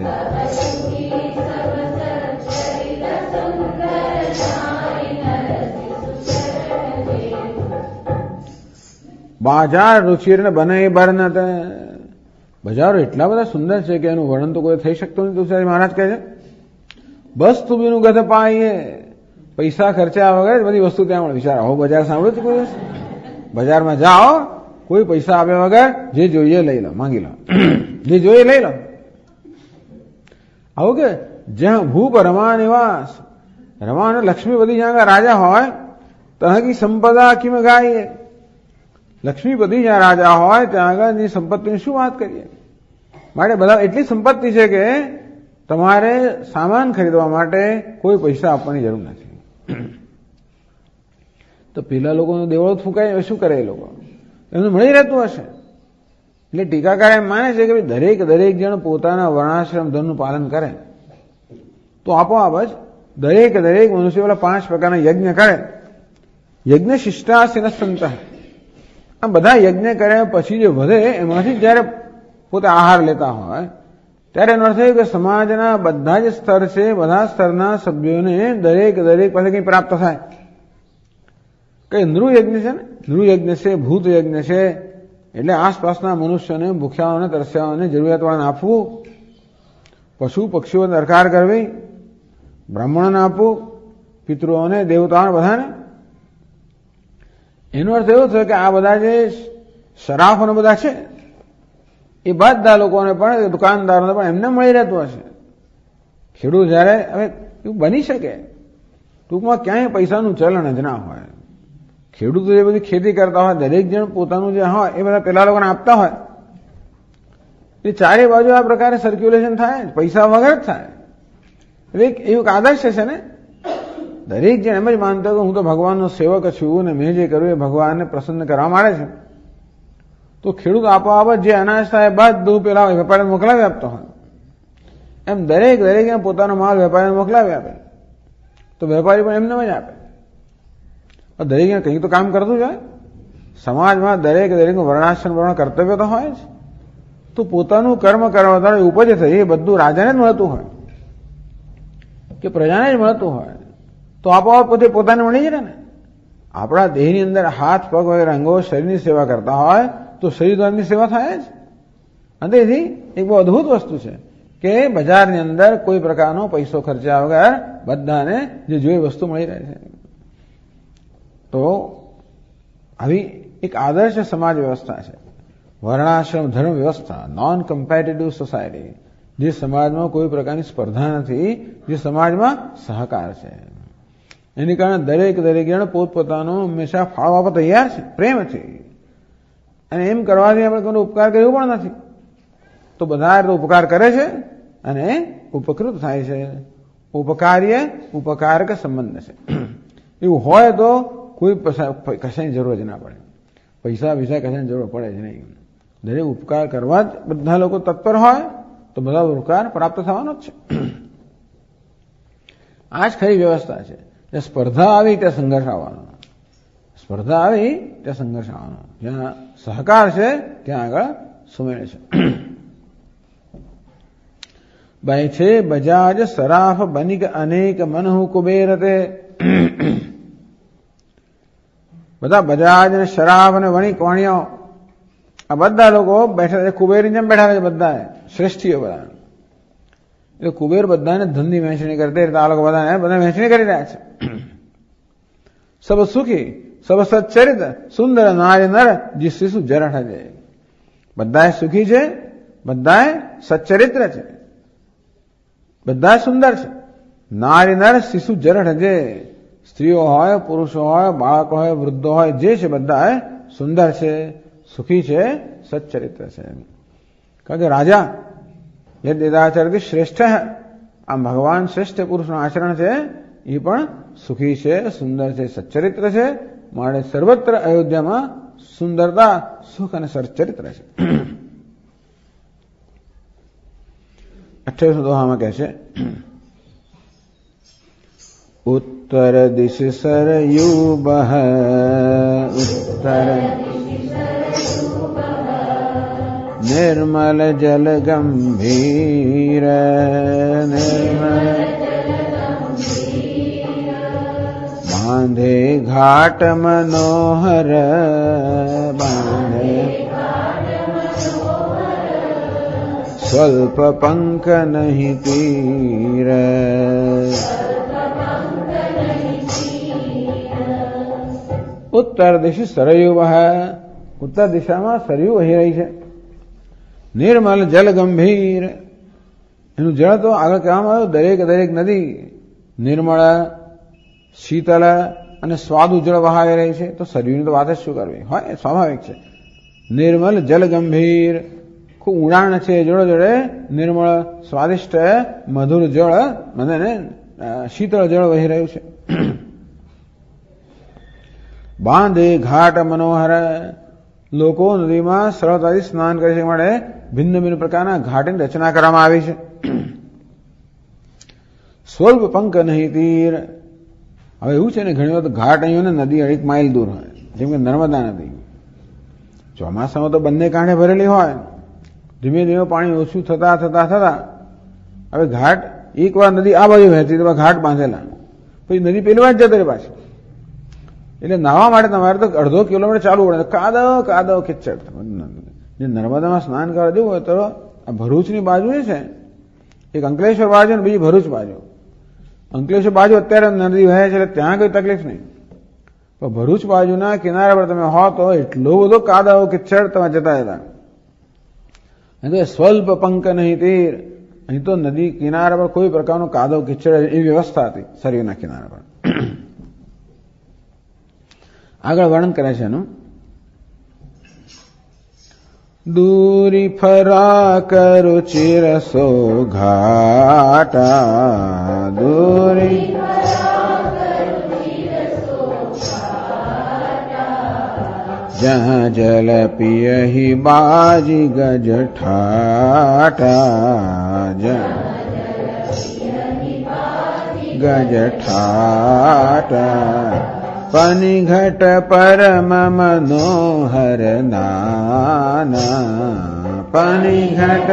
બાજાર રુચિર બને બરનત. બજારો એટલા બધા સુંદર છે કે એનું વર્ણન તો કોઈ થઈ શકતું નથી. તુલસીદાસ મહારાજ કહે છે બસ તું બીનું ગધ પાઈએ. પૈસા ખર્ચ્યા વગર બધી વસ્તુ ત્યાં મળે. વિચાર આવો બજાર સાંભળ્યું છે કોઈ? બજારમાં જાઓ, કોઈ પૈસા આપ્યા વગર જે જોઈએ લઈ લો, માંગી લો, જે જોઈએ લઈ લો. આવું કે જ્યાં ભૂપ રમા નિવાસ, રમા અને લક્ષ્મીપતિ જ્યાં રાજા હોય તહકી સંપદા કિમ ગાઈએ. લક્ષ્મીપતિ જ્યાં રાજા હોય ત્યાં આગળની સંપત્તિની શું વાત કરીએ. માટે બધા એટલી સંપત્તિ છે કે તમારે સામાન ખરીદવા માટે કોઈ પૈસા આપવાની જરૂર નથી. તો પેલા લોકોનો દેવળો ફૂંકાય શું કરે એ લોકો? એમને મળી રહેતું હશે. એટલે ટીકાકાર એમ માને છે કે દરેક જણ પોતાના વર્ણાશ્રમ ધર્મનું પાલન કરે તો આપોઆપ જ દરેક મનુષ્ય પેલા 5 પ્રકારના યજ્ઞ કરે. યજ્ઞ શિષ્ટાસીન સંત. આ બધા યજ્ઞ કર્યા પછી જે વધે એમાંથી જયારે પોતે આહાર લેતા હોય ત્યારે એનો અર્થ એ કે સમાજના બધા જ સ્તર છે, બધા સ્તરના સભ્યોને દરેક પાસે કંઈ પ્રાપ્ત થાય. કઈ નૃયજ્ઞ છે ને, નૃયજ્ઞ છે, ભૂત યજ્ઞ છે, એટલે આસપાસના મનુષ્યોને, ભૂખ્યાઓને, તરસ્યાઓને, જરૂરિયાતવાળાને આપવું, પશુ પક્ષીઓને દરકાર કરવી, બ્રાહ્મણોને આપવું, પિતૃઓને, દેવતાઓને, બધાને. એનો અર્થ એવો થયો કે આ બધા જે શરાફોને બધા છે એ બધા લોકોને પણ, દુકાનદારોને પણ એમને મળી રહેતું હશે. ખેડૂત જયારે હવે એવું બની શકે ટૂંકમાં ક્યાંય પૈસાનું ચલણ જ ના હોય. ખેડૂતો જે બધી ખેતી કરતા હોય દરેક જણ પોતાનું જે હોય એ બધા પેલા લોકોને આપતા હોય. એ ચારે બાજુ આ પ્રકારે સર્ક્યુલેશન થાય, પૈસા વગર જ થાય. એવું આદર્શ છે ને. દરેક જણ એમ જ માનતો કે હું તો ભગવાનનો સેવક છું ને મેં જે કર્યું એ ભગવાનને પ્રસન્ન કરવા માંડે છે. તો ખેડૂત આપોઆપ જે અનાજ થાય બધું પેલા વેપારીને મોકલાવી આપતો હોય. એમ દરેક પોતાનો માલ વેપારીને મોકલાવી આપે તો વેપારી પણ એમને જ આપે. દરેક કંઈક તો કામ કરતું જ હોય. સમાજમાં દરેક વર્ણાશ્રમ પ્રમાણે કર્તવ્ય તો હોય જ. તો પોતાનું કર્મ કરવા દ્વારા ઉપજ થઈ એ બધું રાજાને જ મળતું હોય કે પ્રજાને જ મળતું હોય તો આપોઆપ પોતાને મળી જાય ને. આપણા દેહની અંદર હાથ પગ વગેરે અંગો શરીરની સેવા કરતા હોય તો શરીર દ્વારની સેવા થાય જ. અને તેથી એક બહુ અદભુત વસ્તુ છે કે બજારની અંદર કોઈ પ્રકારનો પૈસો ખર્ચ્યા વગર બધાને જે જોઈએ વસ્તુ મળી રહે છે. તો આવી એક આદર્શ સમાજ વ્યવસ્થા છે, વર્ણાશ્રમ ધર્મ વ્યવસ્થા, નોન કમ્પેટિટિવ સોસાયટી, જે સમાજમાં કોઈ પ્રકારની સ્પર્ધા નથી, જે સમાજમાં સહકાર છે. એની કારણે દરેક જણ પોતપોતાનો હંમેશા ફાળો આપવા તૈયાર છે પ્રેમથી. અને એમ કરવાથી આપણે કોઈનો ઉપકાર કર્યો પણ નથી. તો બધા તો ઉપકાર કરે છે અને ઉપકૃત થાય છે. ઉપકાર્ય ઉપકારક સંબંધ છે. એવું હોય તો કોઈ કશાની જરૂર જ ના પડે. પૈસા કશાની જરૂર પડે જ નહીં. દરેક ઉપકાર કરવા જ બધા લોકો તત્પર હોય તો બધા ઉપકાર પ્રાપ્ત થવાનો જ છે. આ જ ખરી વ્યવસ્થા છે. જ્યાં સ્પર્ધા આવી ત્યાં સંઘર્ષ આવવાનો, સ્પર્ધા આવી ત્યાં સંઘર્ષ આવવાનો. જ્યાં સહકાર છે ત્યાં આગળ સુમેળ છે. बैठे बजाज सराफ बनिक अनेक मनहु कुबेर ते. બધા બજાજ ને શરાફ અને વણિક વાણિયો આ બધા લોકો બેઠા કુબેરની જેમ બેઠા છે. બધા શ્રેષ્ઠીઓ બધા એટલે કુબેર બધાને ધનની વહેંચણી કરતા આ લોકો બધા વહેંચણી કરી રહ્યા છે. સબ સુખી સબ સચ્ચરિત સુંદર નારી નર જી શિશુ જરઠ છે. બધા સુખી છે, બધા સચ્ચરિત્ર છે, બધા સુંદર છે. નારી નર શિશુ જરઠ છે. સ્ત્રીઓ હોય, પુરુષો હોય, બાળકો હોય, વૃદ્ધો હોય, જે છે બધા સુંદર છે, સુખી છે, સચ્ચરિત્ર છે. કારણ કે રાજા યદ્યદાચરતી શ્રેષ્ઠ, આમ ભગવાન શ્રેષ્ઠ પુરુષનું આચરણ છે એ પણ સુખી છે, સુંદર છે, સચ્ચરિત્ર છે. માટે સર્વત્ર અયોધ્યામાં સુંદરતા, સુખ અને સચ્ચરિત્ર છે. 28 દોહામાં કહે છે, उत्तर दिश सरयू बह, उत्तर निर्मल जल गंभीर, निर्मल बांधे घाट मनोहर, बांधे स्वल्प पंख नहीं तीर. उत्तर दिश सरयू वह, उत्तर दिशाમાં સરયુ વહી રહી છે. નિર્મલ જલ ગંભીર, એનું જળ તો આગળ કહેવામાં આવ્યું દરેક દરેક નદી નિર્મળ, શીતળ અને સ્વાદુ જળ વહાઈ રહી છે. તો સરયુની તો વાત જ શું કરવી હોય, સ્વાભાવિક છે. નિર્મલ જલ ગંભીર, ખૂબ ઉડાણ છે જોડે જોડે નિર્મળ, સ્વાદિષ્ટ, મધુર જળ અને શીતળ જળ વહી રહ્યું છે. બાંધે ઘાટ મનોહર, લોકો નદીમાં સરળતાથી સ્નાન કરે છે માટે ભિન્ન ભિન્ન પ્રકારના ઘાટની રચના કરવામાં આવી છે. સ્વલ્પ પંક નહીં તીર, હવે એવું છે ને ઘણી વખત ઘાટ અહીં ને નદી 1 માઇલ દૂર હોય, જેમ કે નર્મદા નદી ચોમાસામાં તો બંને કાંઠે ભરેલી હોય, ધીમે ધીમે પાણી ઓછું થતા થતા થતા હવે ઘાટ એકવાર નદી આ બાજુ વહેતી તો ઘાટ બાંધેલા, પછી નદી પેલી વાત જતી રહે પાછી. એટલે નાહવા માટે તમારે તો 1.5 કિલોમીટર ચાલુ પડે, કાદવ કાદવ કિચડ. નર્મદામાં સ્નાન કરવા જવું હોય તો આ ભરૂચની બાજુ છે, એક અંકલેશ્વર બાજુ ને બીજી ભરૂચ બાજુ. અંકલેશ્વર બાજુ અત્યારે નદી વહે છે એટલે ત્યાં કોઈ તકલીફ નહીં, પણ ભરૂચ બાજુના કિનારા પર તમે હો તો એટલો બધો કાદવ કિચડ તમે જતા હતા. સ્વલ્પ પંક નહીં તીર, અહીં તો નદી કિનારા પર કોઈ પ્રકારનો કાદવ કિચડ એવી વ્યવસ્થા હતી સરયુના કિનારા પર. આગળ વર્ણન કરે છે એનું, દૂરી ફરા કરું ચિરસો ઘાટા, દૂરી જહાં જલ પિયહી બાજી ગજ ઠાટા, ગજ ઠાટા. પનિઘટ પરમ મનોહર નાના, પનિઘટ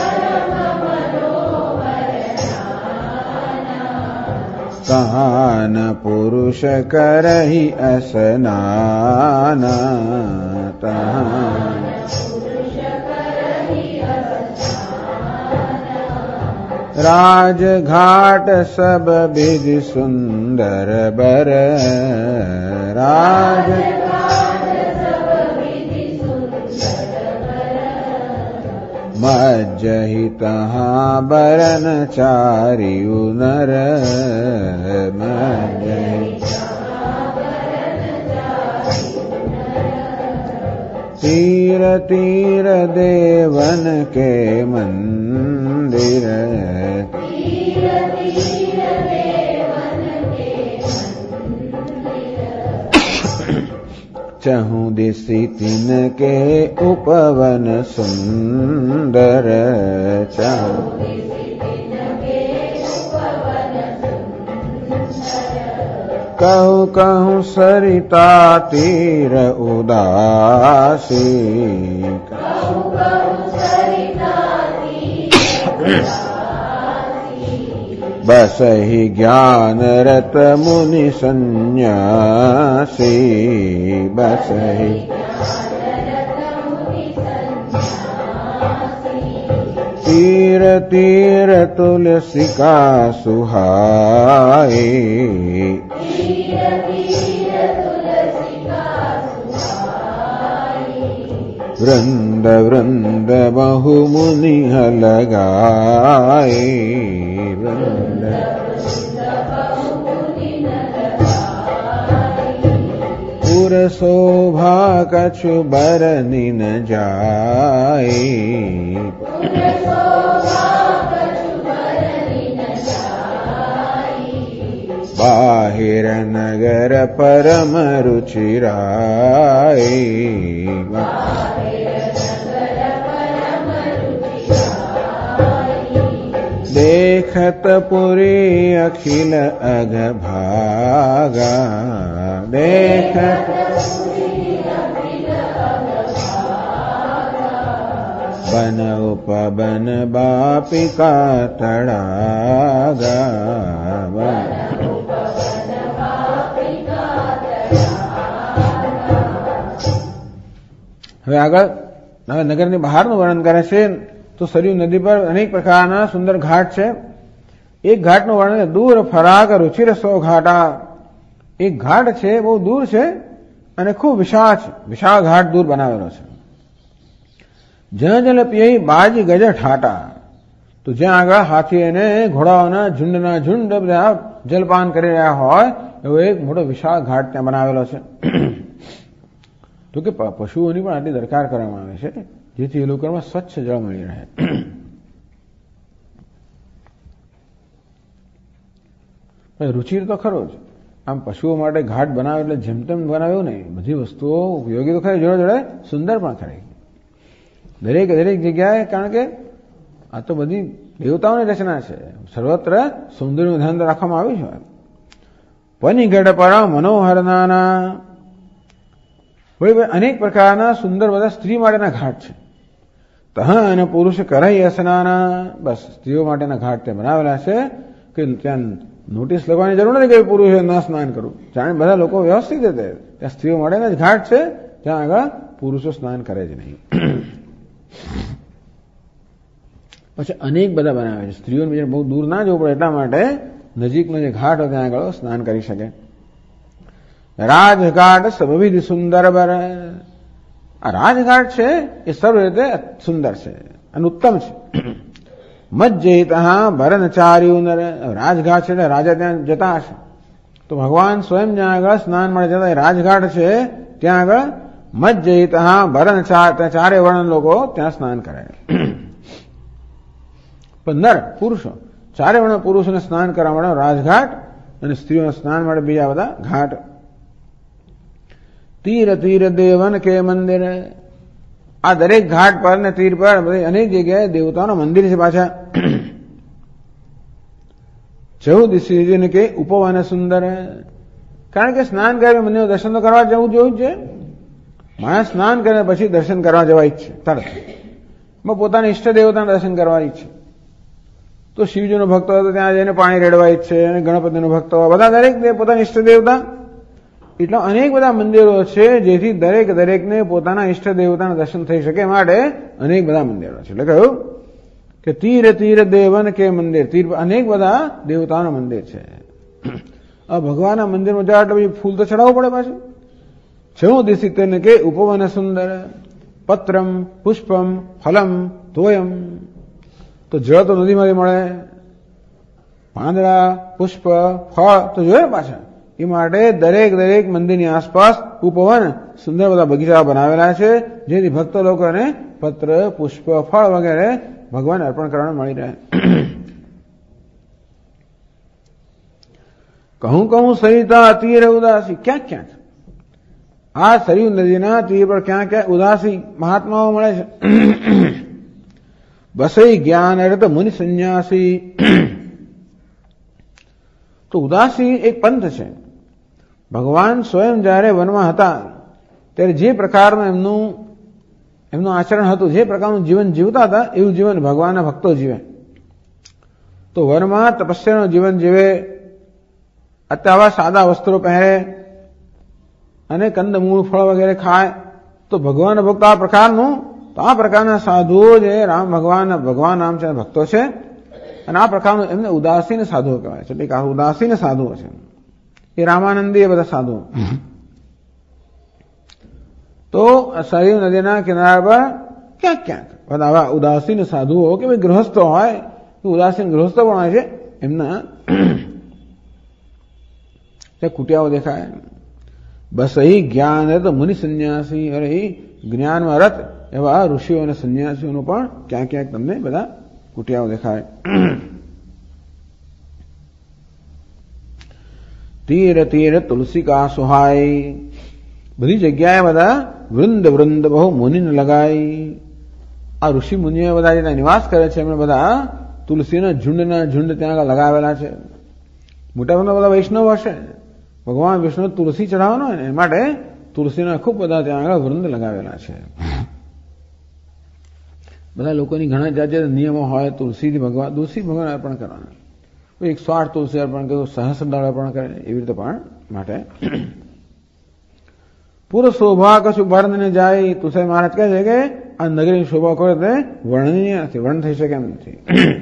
કહાન પુરુષ કરહી અસનાના, રાજઘાટ સબ બિજ સુંદર બર, રાજ મજ્જહી તહાં બરન ચાર્યુ નર, મજ્જહી તીર તીર દેવન કે મંદિર, चहु दिशि तिनके उपवन सुंदर, चहु कहूँ कहूँ सरिता तीर उदासी, बस ही ज्ञान रत मुनि सन्यासी, बस ही तीर तीर तुलसी का सुहाए, वृंद वृंद बहु मुनि लगाए, वृंद कछु बरनी न जाए, बाहिर नगर परम रुचिराए, देखत पुरी अखिल अघ भागा, देखत बन उपबन बापिका तड़ागा, હવે આગળ હવે નગરની બહારનું વર્ણન કરે છે. તો સરયુ નદી પર અનેક પ્રકારના સુંદર ઘાટ છે. એક ઘાટનું વર્ણન દૂર ફરાગ રુચિર સો ઘાટા. એક ઘાટ છે બહુ દૂર છે અને ખૂબ વિશાળ છે. વિશાળ ઘાટ દૂર બનાવેલો છે. જન જલ પિયઈ બાજી ગજ ઠાટા. તો જ્યાં આગળ હાથી અને ઘોડાઓના ઝુંડના ઝુંડ બધા જલપાન કરી રહ્યા હોય એવો એક મોટો વિશાળ ઘાટ ત્યાં બનાવેલો છે. તો કે પશુઓની પણ આટલી દરકાર કરવામાં આવે છે જેથી એ લોકોમાં સ્વચ્છ જળ મળી રહે. રુચિર તો ખરો જ. આમ પશુઓ માટે ઘાટ બનાવે એટલે જેમ તેમ બનાવ્યું નહીં. બધી વસ્તુઓ ઉપયોગી તો ખરી, જોડે જોડે સુંદર પણ ખરી. દરેક દરેક જગ્યાએ, કારણ કે આ તો બધી દેવતાઓની રચના છે. સર્વત્ર સૌંદર્યનું ધ્યાન રાખવામાં આવ્યું છે. પનિગઢ પર મનોહર નાના. અનેક પ્રકારના સુંદર બધા સ્ત્રી માટેના ઘાટ છે. તહ અને પુરુષ કરાઈ સ્નાના. બસ સ્ત્રીઓ માટેના ઘાટ ત્યાં બનાવેલા છે કે ત્યાં નોટિસ લગવાની જરૂર નથી કે પુરુષે ન સ્નાન કરવું. જાણે બધા લોકો વ્યવસ્થિત રીતે ત્યાં સ્ત્રીઓ માટેના જ ઘાટ છે. ત્યાં આગળ પુરુષો સ્નાન કરે જ નહીં. પછી અનેક બધા બનાવે છે. સ્ત્રીઓને બીજા બહુ દૂર ના જવું પડે એટલા માટે નજીકનો જે ઘાટ હોય ત્યાં આગળ સ્નાન કરી શકે. રાજઘાટ સર્વવિધ સુંદર બર. આ રાજઘાટ છે એ સર્વ રીતે સુંદર છે અને ઉત્તમ છે. મજ્જિત ભરનચાર્યું નર. રાજઘાટ છે એટલે રાજા ત્યાં જતા હશે. તો ભગવાન સ્વયં જ્યાં આગળ સ્નાન માટે જતા રાજઘાટ છે ત્યાં આગળ મજ્જિત ભરનચાર, ત્યાં ચારે વર્ણ લોકો ત્યાં સ્નાન કરે. પણ નર પુરુષો, ચારે વર્ણ પુરુષોને સ્નાન કરવા માટે રાજઘાટ અને સ્ત્રીઓને સ્નાન માટે બીજા બધા ઘાટ. તીર તીર દેવન કે મંદિર. આ દરેક ઘાટ પર ને તીર પર અનેક જગ્યાએ દેવતાઓના મંદિર છે પાછા. 14 કે ઉપવન સુંદર. કારણ કે સ્નાન કરે મંદિર દર્શન તો કરવા જવું જોયું છે. માણસ સ્નાન કરે પછી દર્શન કરવા જવા ઈચ્છે તરત. પોતાના ઈષ્ટ દેવતાના દર્શન કરવા ઈચ્છે. તો શિવજીનો ભક્ત હોય તો ત્યાં જઈને પાણી રેડવા ઈચ્છે, અને ગણપતિનો ભક્ત હોય, બધા દરેક પોતાના ઈષ્ટ દેવતા. એટલા અનેક બધા મંદિરો છે જેથી દરેક દરેકને પોતાના ઈષ્ટ દેવતાના દર્શન થઈ શકે માટે અનેક બધા મંદિરો છે. એટલે કહ્યું કે તીર તીર દેવન કે મંદિર. તીર અનેક બધા દેવતાઓના મંદિર છે. ભગવાનના મંદિરમાં જાવ એટલે પછી ફૂલ તો ચડાવવું પડે પાછું. 14 કે ઉપવન સુંદર. પત્રમ પુષ્પમ ફલમ તોયમ. તો જળ તો નદીમાંથી મળે, પાંદડા પુષ્પ ફળ તો જોઈએ પાછા. એ માટે દરેક દરેક મંદિરની આસપાસ ઉપવન સુંદર બધા બગીચા બનાવેલા છે જેથી ભક્ત લોકોને પત્ર પુષ્પ ફળ વગેરે ભગવાન અર્પણ કરવાનું મળી રહે. કહું કહું સરિતા તીર ઉદાસી. ક્યાંક ક્યાંક આ સરયુ નદીના તીર પર ક્યાંક ક્યાંક ઉદાસી મહાત્માઓ મળે છે. બસઈ જ્ઞાન અર્થ મુનિ સંન્યાસી. તો ઉદાસી એક પંથ છે. ભગવાન સ્વયં જયારે વનમાં હતા ત્યારે જે પ્રકારનું એમનું આચરણ હતું, જે પ્રકારનું જીવન જીવતા હતા એવું જીવન ભગવાનના ભક્તો જીવે. તો વનમાં તપસ્યાનું જીવન જીવે, અત્યારે સાદા વસ્ત્રો પહેરે અને કંદમૂળ ફળ વગેરે ખાય. તો ભગવાનના ભક્તો આ પ્રકારનું, તો આ પ્રકારના સાધુઓ જે ભગવાન નામ છે ભક્તો છે અને આ પ્રકારનું એમને ઉદાસીન સાધુઓ કહેવાય છે. એટલે ઉદાસીન સાધુઓ છે એ રામાનંદી એ બધા સાધુઓ. તો સરયુ નદીના કિનારા પર ક્યાંક ક્યાંક બધા આવા ઉદાસીન સાધુઓ કે ભાઈ ગૃહસ્થો હોય, ઉદાસીન ગૃહસ્થો પણ હોય છે, એમના કુટિયાઓ દેખાય. બસ અહીં જ્ઞાન રત મુનિ સંન્યાસી, અરે જ્ઞાનમાં રત એવા ઋષિઓ અને સંન્યાસીઓનો પણ ક્યાંક ક્યાંક તમને બધા કુટિયાઓ દેખાય. તીર તીર તુલસી કા સુહાય, બધી જગ્યાએ બધા વૃંદ વૃંદ બહુ મુનિને લગાય. આ ઋષિ મુનિઓ બધા જે નિવાસ કરે છે એમણે બધા તુલસીના ઝુંડના ઝુંડ ત્યાં આગળ લગાવેલા છે. મોટાભાગના બધા વૈષ્ણવ હશે, ભગવાન વિષ્ણુ તુલસી ચઢાવવાનો હોય ને એ માટે તુલસીના ખૂબ બધા ત્યાં આગળ વૃંદ લગાવેલા છે. બધા લોકોની ઘણા જાત જાત નિયમો હોય. તુલસી ભગવાન અર્પણ કરવાના, 108 તુલસી અર્પણ કરે, સહસ્રદળ અર્પણ કરે, એવી રીતે પણ માટે પૂરો શોભા કશું વર્ણને જાય. તુલસી મહારાજ કહે છે કે આ નગરીની શોભા કરે તે વર્ણનીય નથી, વર્ણન થઈ શકે એમ નથી.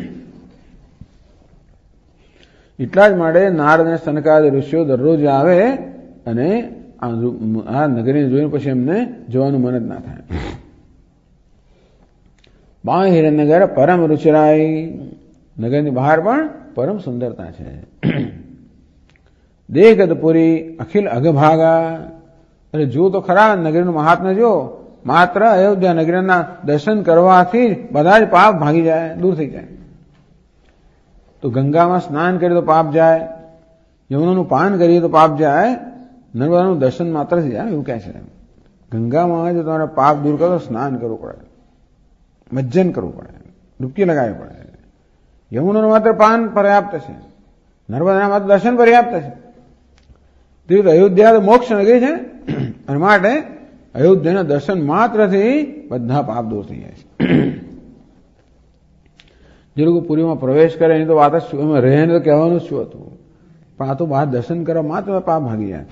એટલા જ માટે નારદ અને સનકાદિ ઋષિઓ દરરોજ આવે અને આ નગરીને જોઈને પછી એમને જવાનું મન જ ના થાય. બાહ્ય નગર પરમ રુચિરાય, નગરની બહાર પણ પરમ સુંદરતા છે. દેખત પુરી અખિલ અગભાગા, અરે જો તો ખરા નગરીનું મહાત્મ્ય જો. માત્ર અયોધ્યા નગરીના દર્શન કરવાથી બધા જ પાપ ભાગી જાય, દૂર થઈ જાય. તો ગંગામાં સ્નાન કરીએ તો પાપ જાય, યમુનાનું પાન કરીએ તો પાપ જાય, નર્મદાનું દર્શન માત્રથી જાય એવું કહે છે. ગંગામાં જો તમારે પાપ દૂર કરો સ્નાન કરવું પડે, મજ્જન કરવું પડે, ડૂબકી લગાવવી પડે. યમુનાનું માત્ર પાન પર્યાપ્ત છે, નર્મદાના માત્ર દર્શન પર્યાપ્ત છે. તે અયોધ્યા મોક્ષ નગરી છે અને માટે અયોધ્યાના દર્શન માત્રથી બધા પાપ દૂર થઈ જાય છે. જે લોકો પુરીમાં પ્રવેશ કરે એની તો વાત જ શું, એમાં રહે તો કહેવાનું શું હતું, પણ આ તો બહાર દર્શન કરવા માત્ર પાપ ભાગી જાય.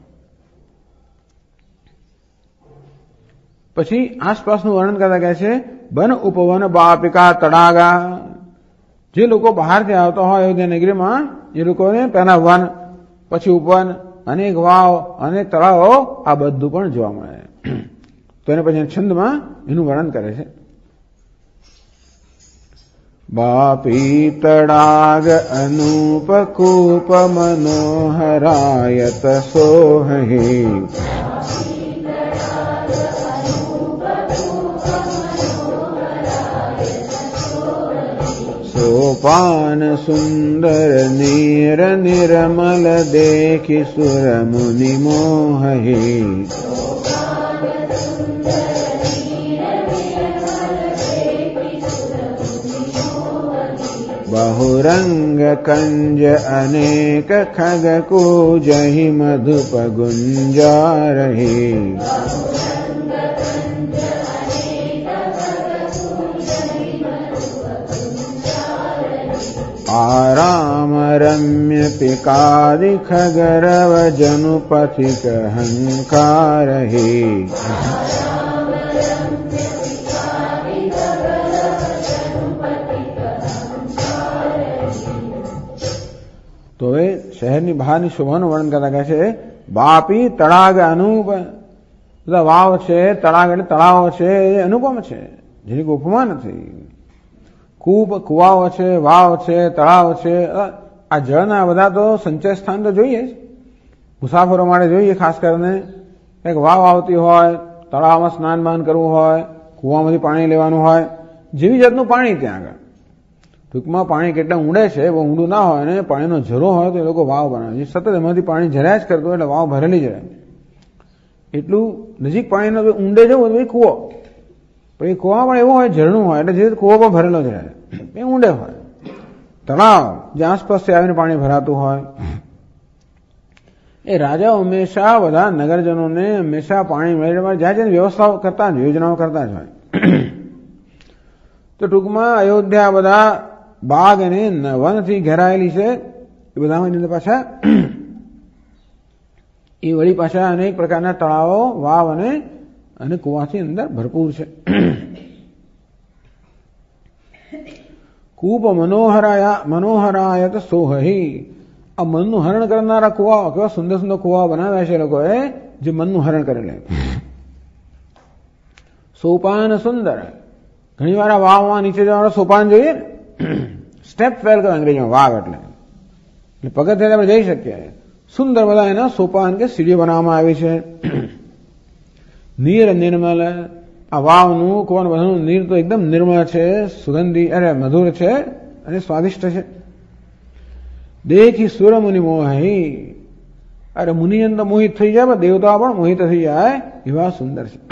પછી આસપાસનું વર્ણન કરતા કહે છે બન ઉપવન બાપિકા તડાગા. જે લોકો બહારથી આવતા હોય અયોધ્યા નગરીમાં એ લોકોને પહેલા વન, પછી ઉપવન, અનેક વાવ, અનેક તળાવો, આ બધું પણ જોવા મળે. તો એને પછી છંદમાં એનું વર્ણન કરે છે. બાપી તડાગ અનુપકૂપ મનોહરાયત સોહહી, સોપાન સુંદર નીર નિર્મલ દેખી સુર મુનિ મોહહી, बहुरंग कंज अनेक खग कूजहि मधुप गुंजा रही, आराम रम्य पिकादि खगरव जनुपथिक हंकार ही, તો હવે શહેરની બહારની શોભાનું વર્ણન કરતા કહે છે બાપી તળાગ અનુપ, બધા વાવ છે, તળાગ એટલે તળાવો છે, એ અનુપમ છે, જેની કોઈ ઉપમા નથી. કૂપ, કુવાઓ છે, વાવ છે, તળાવ છે, આ જળના બધા તો સંચય સ્થાન તો જોઈએ જ, મુસાફરો માટે જોઈએ. ખાસ કરીને એક વાવ આવતી હોય, તળાવમાં સ્નાન બાન કરવું હોય, કુવામાંથી પાણી લેવાનું હોય, જેવી જાતનું પાણી ત્યાં આગળ. ટૂંકમાં પાણી કેટલા ઊંડે છે, બહુ ઊંડું ના હોય ને પાણીનો ઝરો હોય તો એ લોકો વાવ બનાવે. સતત એમાંથી પાણી ઝર્યા જ કરતો એટલે વાવ ભરેલી જ રહે. એટલું નજીક પાણીનો ઊંડે જવું તો એ કૂવો, પણ એ કૂવા પણ એવો હોય ઝરણું હોય એટલે જે કૂવો પણ ભરેલો જ રહે, એ ઊંડે હોય. તળાવ જે આસપાસથી આવીને પાણી ભરાતું હોય, એ રાજાઓ હંમેશા બધા નગરજનોને હંમેશા પાણી મળે જ્યાં જ્યાં વ્યવસ્થાઓ કરતા જ, યોજનાઓ કરતા જ હોય. તો ટૂંકમાં અયોધ્યા બધા બાગ અને વનથી ઘેરાયેલી છે. એ બધામાં પાછા એ વળી પાછા અનેક પ્રકારના તળાવો, વાવ અને કુવાથી અંદર ભરપૂર છે. કૂપ મનોહરાયત સોહહી, આ મનનું હરણ કરનારા કુવાઓ, કેવા સુંદર સુંદર કુવાઓ બનાવ્યા છે લોકોએ જે મનનું હરણ કરી લે. સોપાન સુંદર, ઘણી વાર વાવમાં નીચે જવાનો સોપાન જોઈએ ને, સ્ટેપ વેલ કરે અંગ્રેજીમાં વાવ એટલે પગથિયે આપણે જઈ શકીએ. સુંદર બધા એના સોપાન કે સીડીઓ બનાવવામાં આવી છે. નીર નિર્મલ, આ વાવનું કુવાનું બધાનું નીર તો એકદમ નિર્મળ છે, સુગંધી મધુર છે અને સ્વાદિષ્ટ છે. દેખી સુર મુનિ મોહી, મુનિ અંદર મોહિત થઈ જાય, દેવતાઓ પણ મોહિત થઈ જાય એવા સુંદર છે.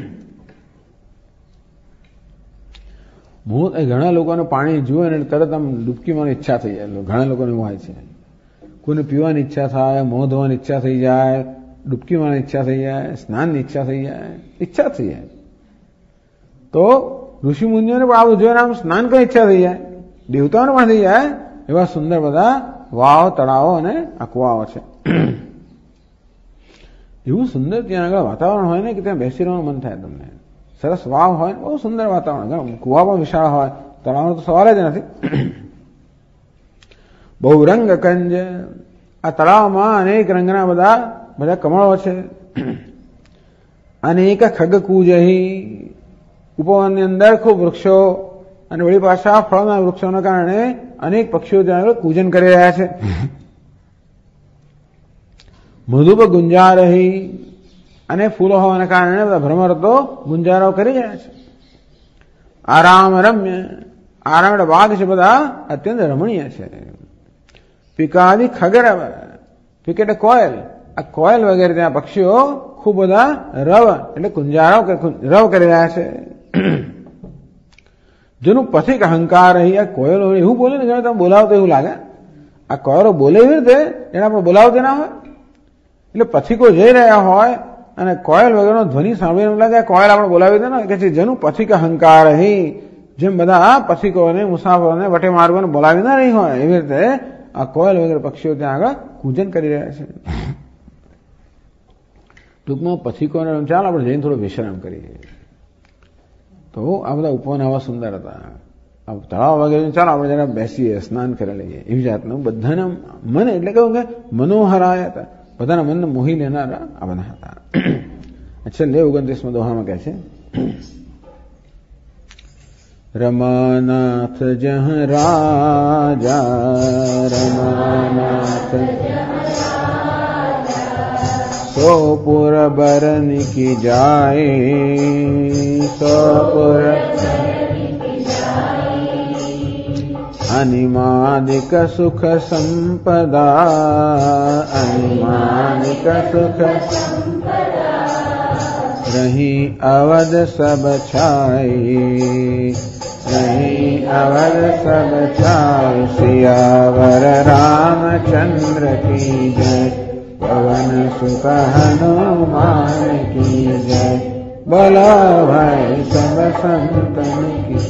ઘણા લોકોને પાણી જુએ ને તરત આમ ડૂબકી મારવાની ઈચ્છા થઈ જાય. ઘણા લોકોને એવું હોય છે, કોઈને પીવાની ઈચ્છા થાય, મોં ધોવાની ઈચ્છા થઈ જાય, ડૂબકી મારવાની ઈચ્છા થઈ જાય, સ્નાનની ઈચ્છા થઈ જાય. તો ઋષિ મુનિઓને પણ આવું જોઈને આમ સ્નાન કરી ઈચ્છા થઈ જાય, દેવતાઓને પણ થઈ જાય એવા સુંદર બધા વાવ, તળાવો અને કુવાઓ છે. એવું સુંદર ત્યાં આગળ વાતાવરણ હોય ને કે ત્યાં બેસી રહેવાનું મન થાય તમને. સરસ વાવ હોય, બહુ સુંદર વાતાવરણ, કુવા પણ વિશાળ હોય, તળાવનો તો સવાલ જ નથી. બહુ રંગ કંજ, આ તળાવમાં અનેક રંગના બધા કમળો છે. અનેક ખગકૂજહી, ઉપવનની અંદર ખૂબ વૃક્ષો અને વળી પાછા ફળના વૃક્ષોના કારણે અનેક પક્ષીઓ ત્યાં આગળ પૂજન કરી રહ્યા છે. મધુપ ગુંજારહી, અને ફૂલો હોવાના કારણે બધા ભ્રમરતો ગુંજારો કરી રહ્યા છે. આરામ રમ્ય, આરામ એટલે બાગ છે, બધા અત્યંત રમણીય છે. પિકાદી ખગરવ, પિક એટલે કોયલ, આ કોયલ વગેરે ત્યાં પક્ષીઓ ખૂબ બધા રવ એટલે કુંજારો રવ કરી રહ્યા છે. જેનું પથિક અહંકાર રહી, આ કોયલો એવું બોલે ને જાણે તમે બોલાવતો એવું લાગે. આ કોયલો બોલે એવી રીતે એને આપણે બોલાવते ના હોય. એટલે પથિકો જઈ રહ્યા હોય અને કોયલ વગેરેનો ધ્વનિ સાંભળીને એમ લાગે કોયલ આપણે બોલાવી દે ને કે જેનું પથિક અહંકાર રહી, જેમ બધા પથિકોને મુસાફરોને વટે માર્ગોને બોલાવી ના રહી હોય એવી રીતે આ કોયલ વગેરે પક્ષીઓ ત્યાં આગળ પૂજન કરી રહ્યા છે. ટૂંકમાં પથિકોને ચાલો આપણે જઈને થોડો વિશ્રામ કરીએ. તો આ બધા ઉપવન આવા સુંદર હતા. આ તળાવ વગેરે ચાલો આપણે જરા બેસીએ, સ્નાન કરી લઈએ, એવી જાતનું બધાના મન એટલે કહું કે મનોહરાય હતા, બધાના મનને મોહી લેનારા આ બધા હતા. છેલ્લે 29મા દોહામાં કહે છે, રમાનાથ જહ રાજા, રમાનાથ સોપુર બરન કી જાય, સોપુર અનિમાનિક સુખ સંપદા, અનિમાનિક સુખ રહી અવધ સબ છાઈ, રહી અવધ સબ છાઈ, સિયાવર રામચંદ્ર કી જય, પવન સુત હનુમાન કી જય, બોલા ભાઈ સબ સંતન કી.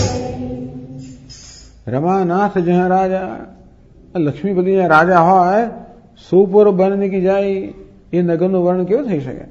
રમાનાથ જ્યાં રાજા, લક્ષ્મીપતિ જ્યાં રાજા હોય, સુપુર બન કી જાય, એ નગરનું વર્ણન કેવું થઈ શકે?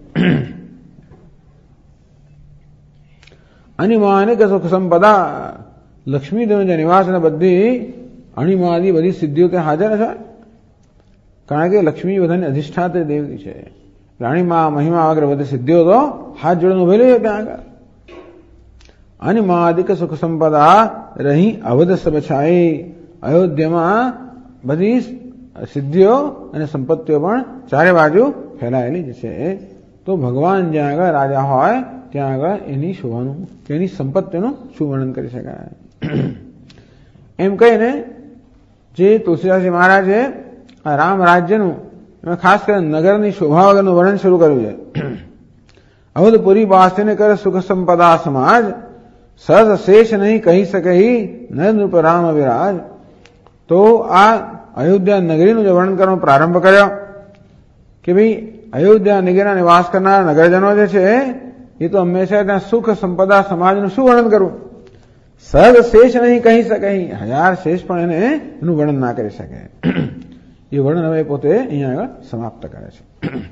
અનિમાનિક સુખ સંપદા, લક્ષ્મીદેવ જ્યાં નિવાસ અને બધી અણિમાદી બધી સિદ્ધિઓ ત્યાં હાજર છે. કારણ કે લક્ષ્મી બધાની અધિષ્ઠાત્રી દેવી છે. રાણીમાં મહિમા વગેરે બધી સિદ્ધિઓ તો હાથ જોડીને ઉભેલી છે ત્યાં આગળ. અનિમાદિક સુખ સંપદા રહી અવધ સબ છાઈ, અયોધ્યામાં બધી સિદ્ધિઓ અને સંપત્તિઓ પણ ચારે બાજુ ફેલાયેલી જ છે. તો ભગવાન જ્યાં આગળ રાજા હોય ત્યાં આગળ એની શોભાનું, એની સંપત્તિનું શું વર્ણન કરી શકાય? એમ કહીને જે તુલસીદાસજી મહારાજે આ રામ રાજ્યનું ખાસ કરીને નગરની શોભા વગરનું વર્ણન શરૂ કર્યું છે. અવધપુરી વાસીને કરે સુખ સંપદા સમાજ, સહજ શેષ નહીં કહી શકે નરેન્દ્ર ઉપર રામ વિરાજ. તો આ અયોધ્યા નગરીનું જે વર્ણન કરવાનો પ્રારંભ કર્યો કે ભાઈ અયોધ્યા નગરીના નિવાસ કરનાર નગરજનો જે છે એ તો હંમેશા ત્યાં સુખ સંપદા સમાજનું શું વર્ણન કરવું? સહજ શેષ નહીં કહી શકે, 1000 શેષ પણ એનું વર્ણન ના કરી શકે. એ વર્ણન હવે પોતે અહીંયા આગળ સમાપ્ત કરે છે.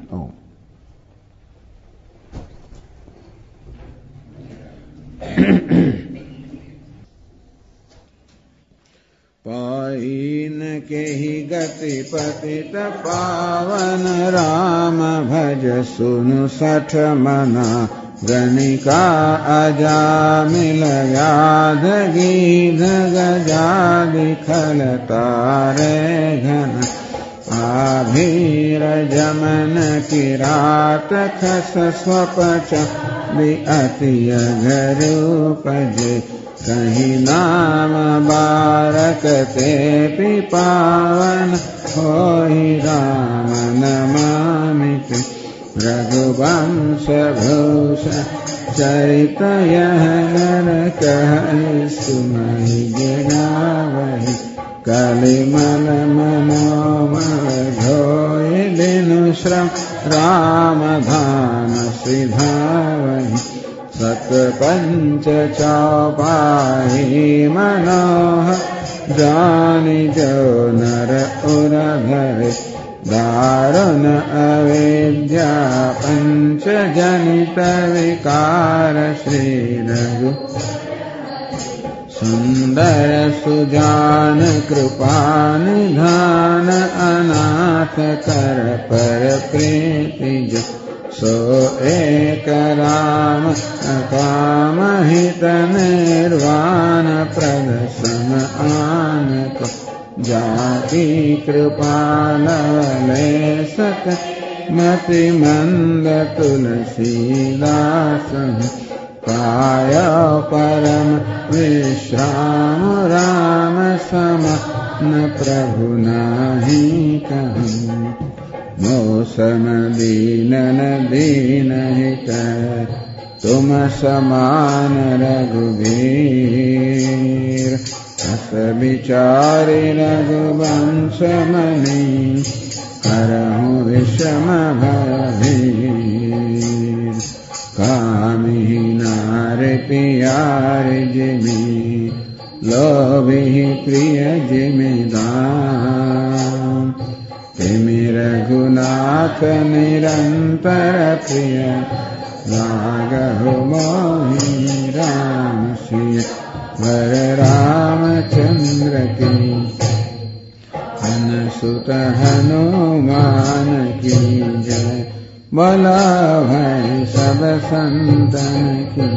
પાઈન કેહી ગતિ પતિત પાવન, રામ ભજ સુનુ સઠ મના, ગણિકા અજામિલ વ્યાધ ગીધ ગજાદિ ખલ તારે ઘન, आभीरजमन किरात खस स्वपच अति अघरूपजे कहीं नाम बारक ते पावन होई राम नमामित रघुवंश भूषण चरित यह नर कहै सुमहि गिरावहि कलिमल मनोमल धोय दिनु श्रम राम धाम सिधावहि सत पंच चौपाई मनोहर जानि जो नर उर धरे दारुण अविद्या पंच जनित विकार श्री रघु सुंदर सुजान कृपा निधान अनाथ कर पर प्रीति जो सो एक राम अकाम हित निर्वाण प्रद सम आन को जाति कृपालवले सत मति मंद तुलसीदास पाय परम विश्राम राम सम न प्रभु नाही कहूँ मौसम दीनन दीन हित तुम समान रघुवीर अस विचारि रघुवंश मणि करहु विषम भयभीर कामिहि नारि प्यारि जिमि लोभिहि प्रिय जिमिदान तिमि रघुनाथ निरंतर प्रिय लागहु मोहि राम सिय वर रामचंद्र की अनुसुत हनुमान की जय बोला भाई सब संतन की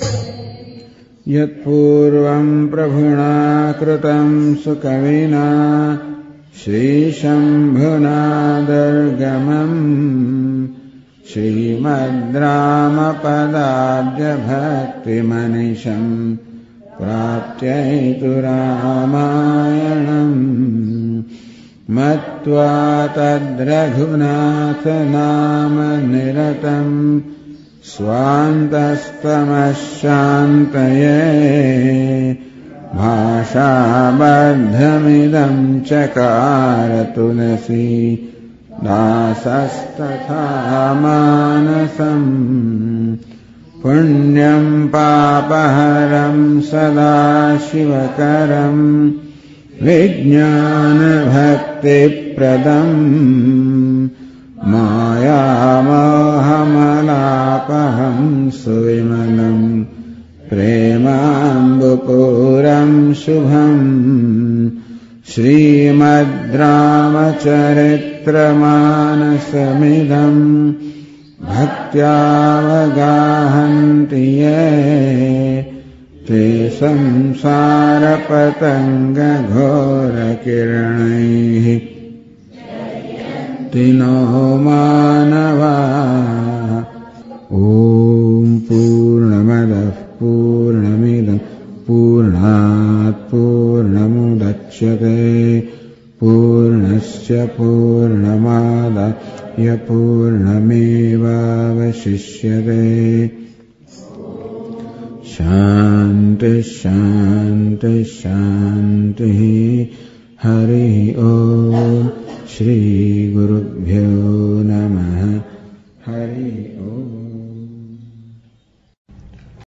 यत्पूर्वं प्रभुना कृतं सुकविना श्रीशम्भुना दुर्गमम् श्रीमद्रामपदाब्जभक्तिमनिशम् प्राप्त्यैतु रामायणम् मत्वा तद्रघुनाथ नाम निरतम् स्वान्तस्तमशान्तये भाषाबद्धमिदं चकार तुलसी दासस्तथा मानसम् पुण्यं पापहरं सदा शिवकरं विज्ञानभक्तिप्रदम् मायामोहमलापहं सुविमलम् प्रेमाम्बुपूरं शुभम् श्रीमद्रामचरित्रमानसमिदम् भक्त्यावगाहन्ति ये ते संसारपतङ्गघोरकिरणैः तिनो मानवा ॐ पूर्णमदः पूर्णमिदं पूर्णात् पूर्णमुदच्यते पूर्णस्य पूर्णमादाय पूर्णमेवावशिष्यते शान्ति शान्ति शान्तिः हरिः ॐ श्रीगुरुभ्यो नमः हरिः ॐ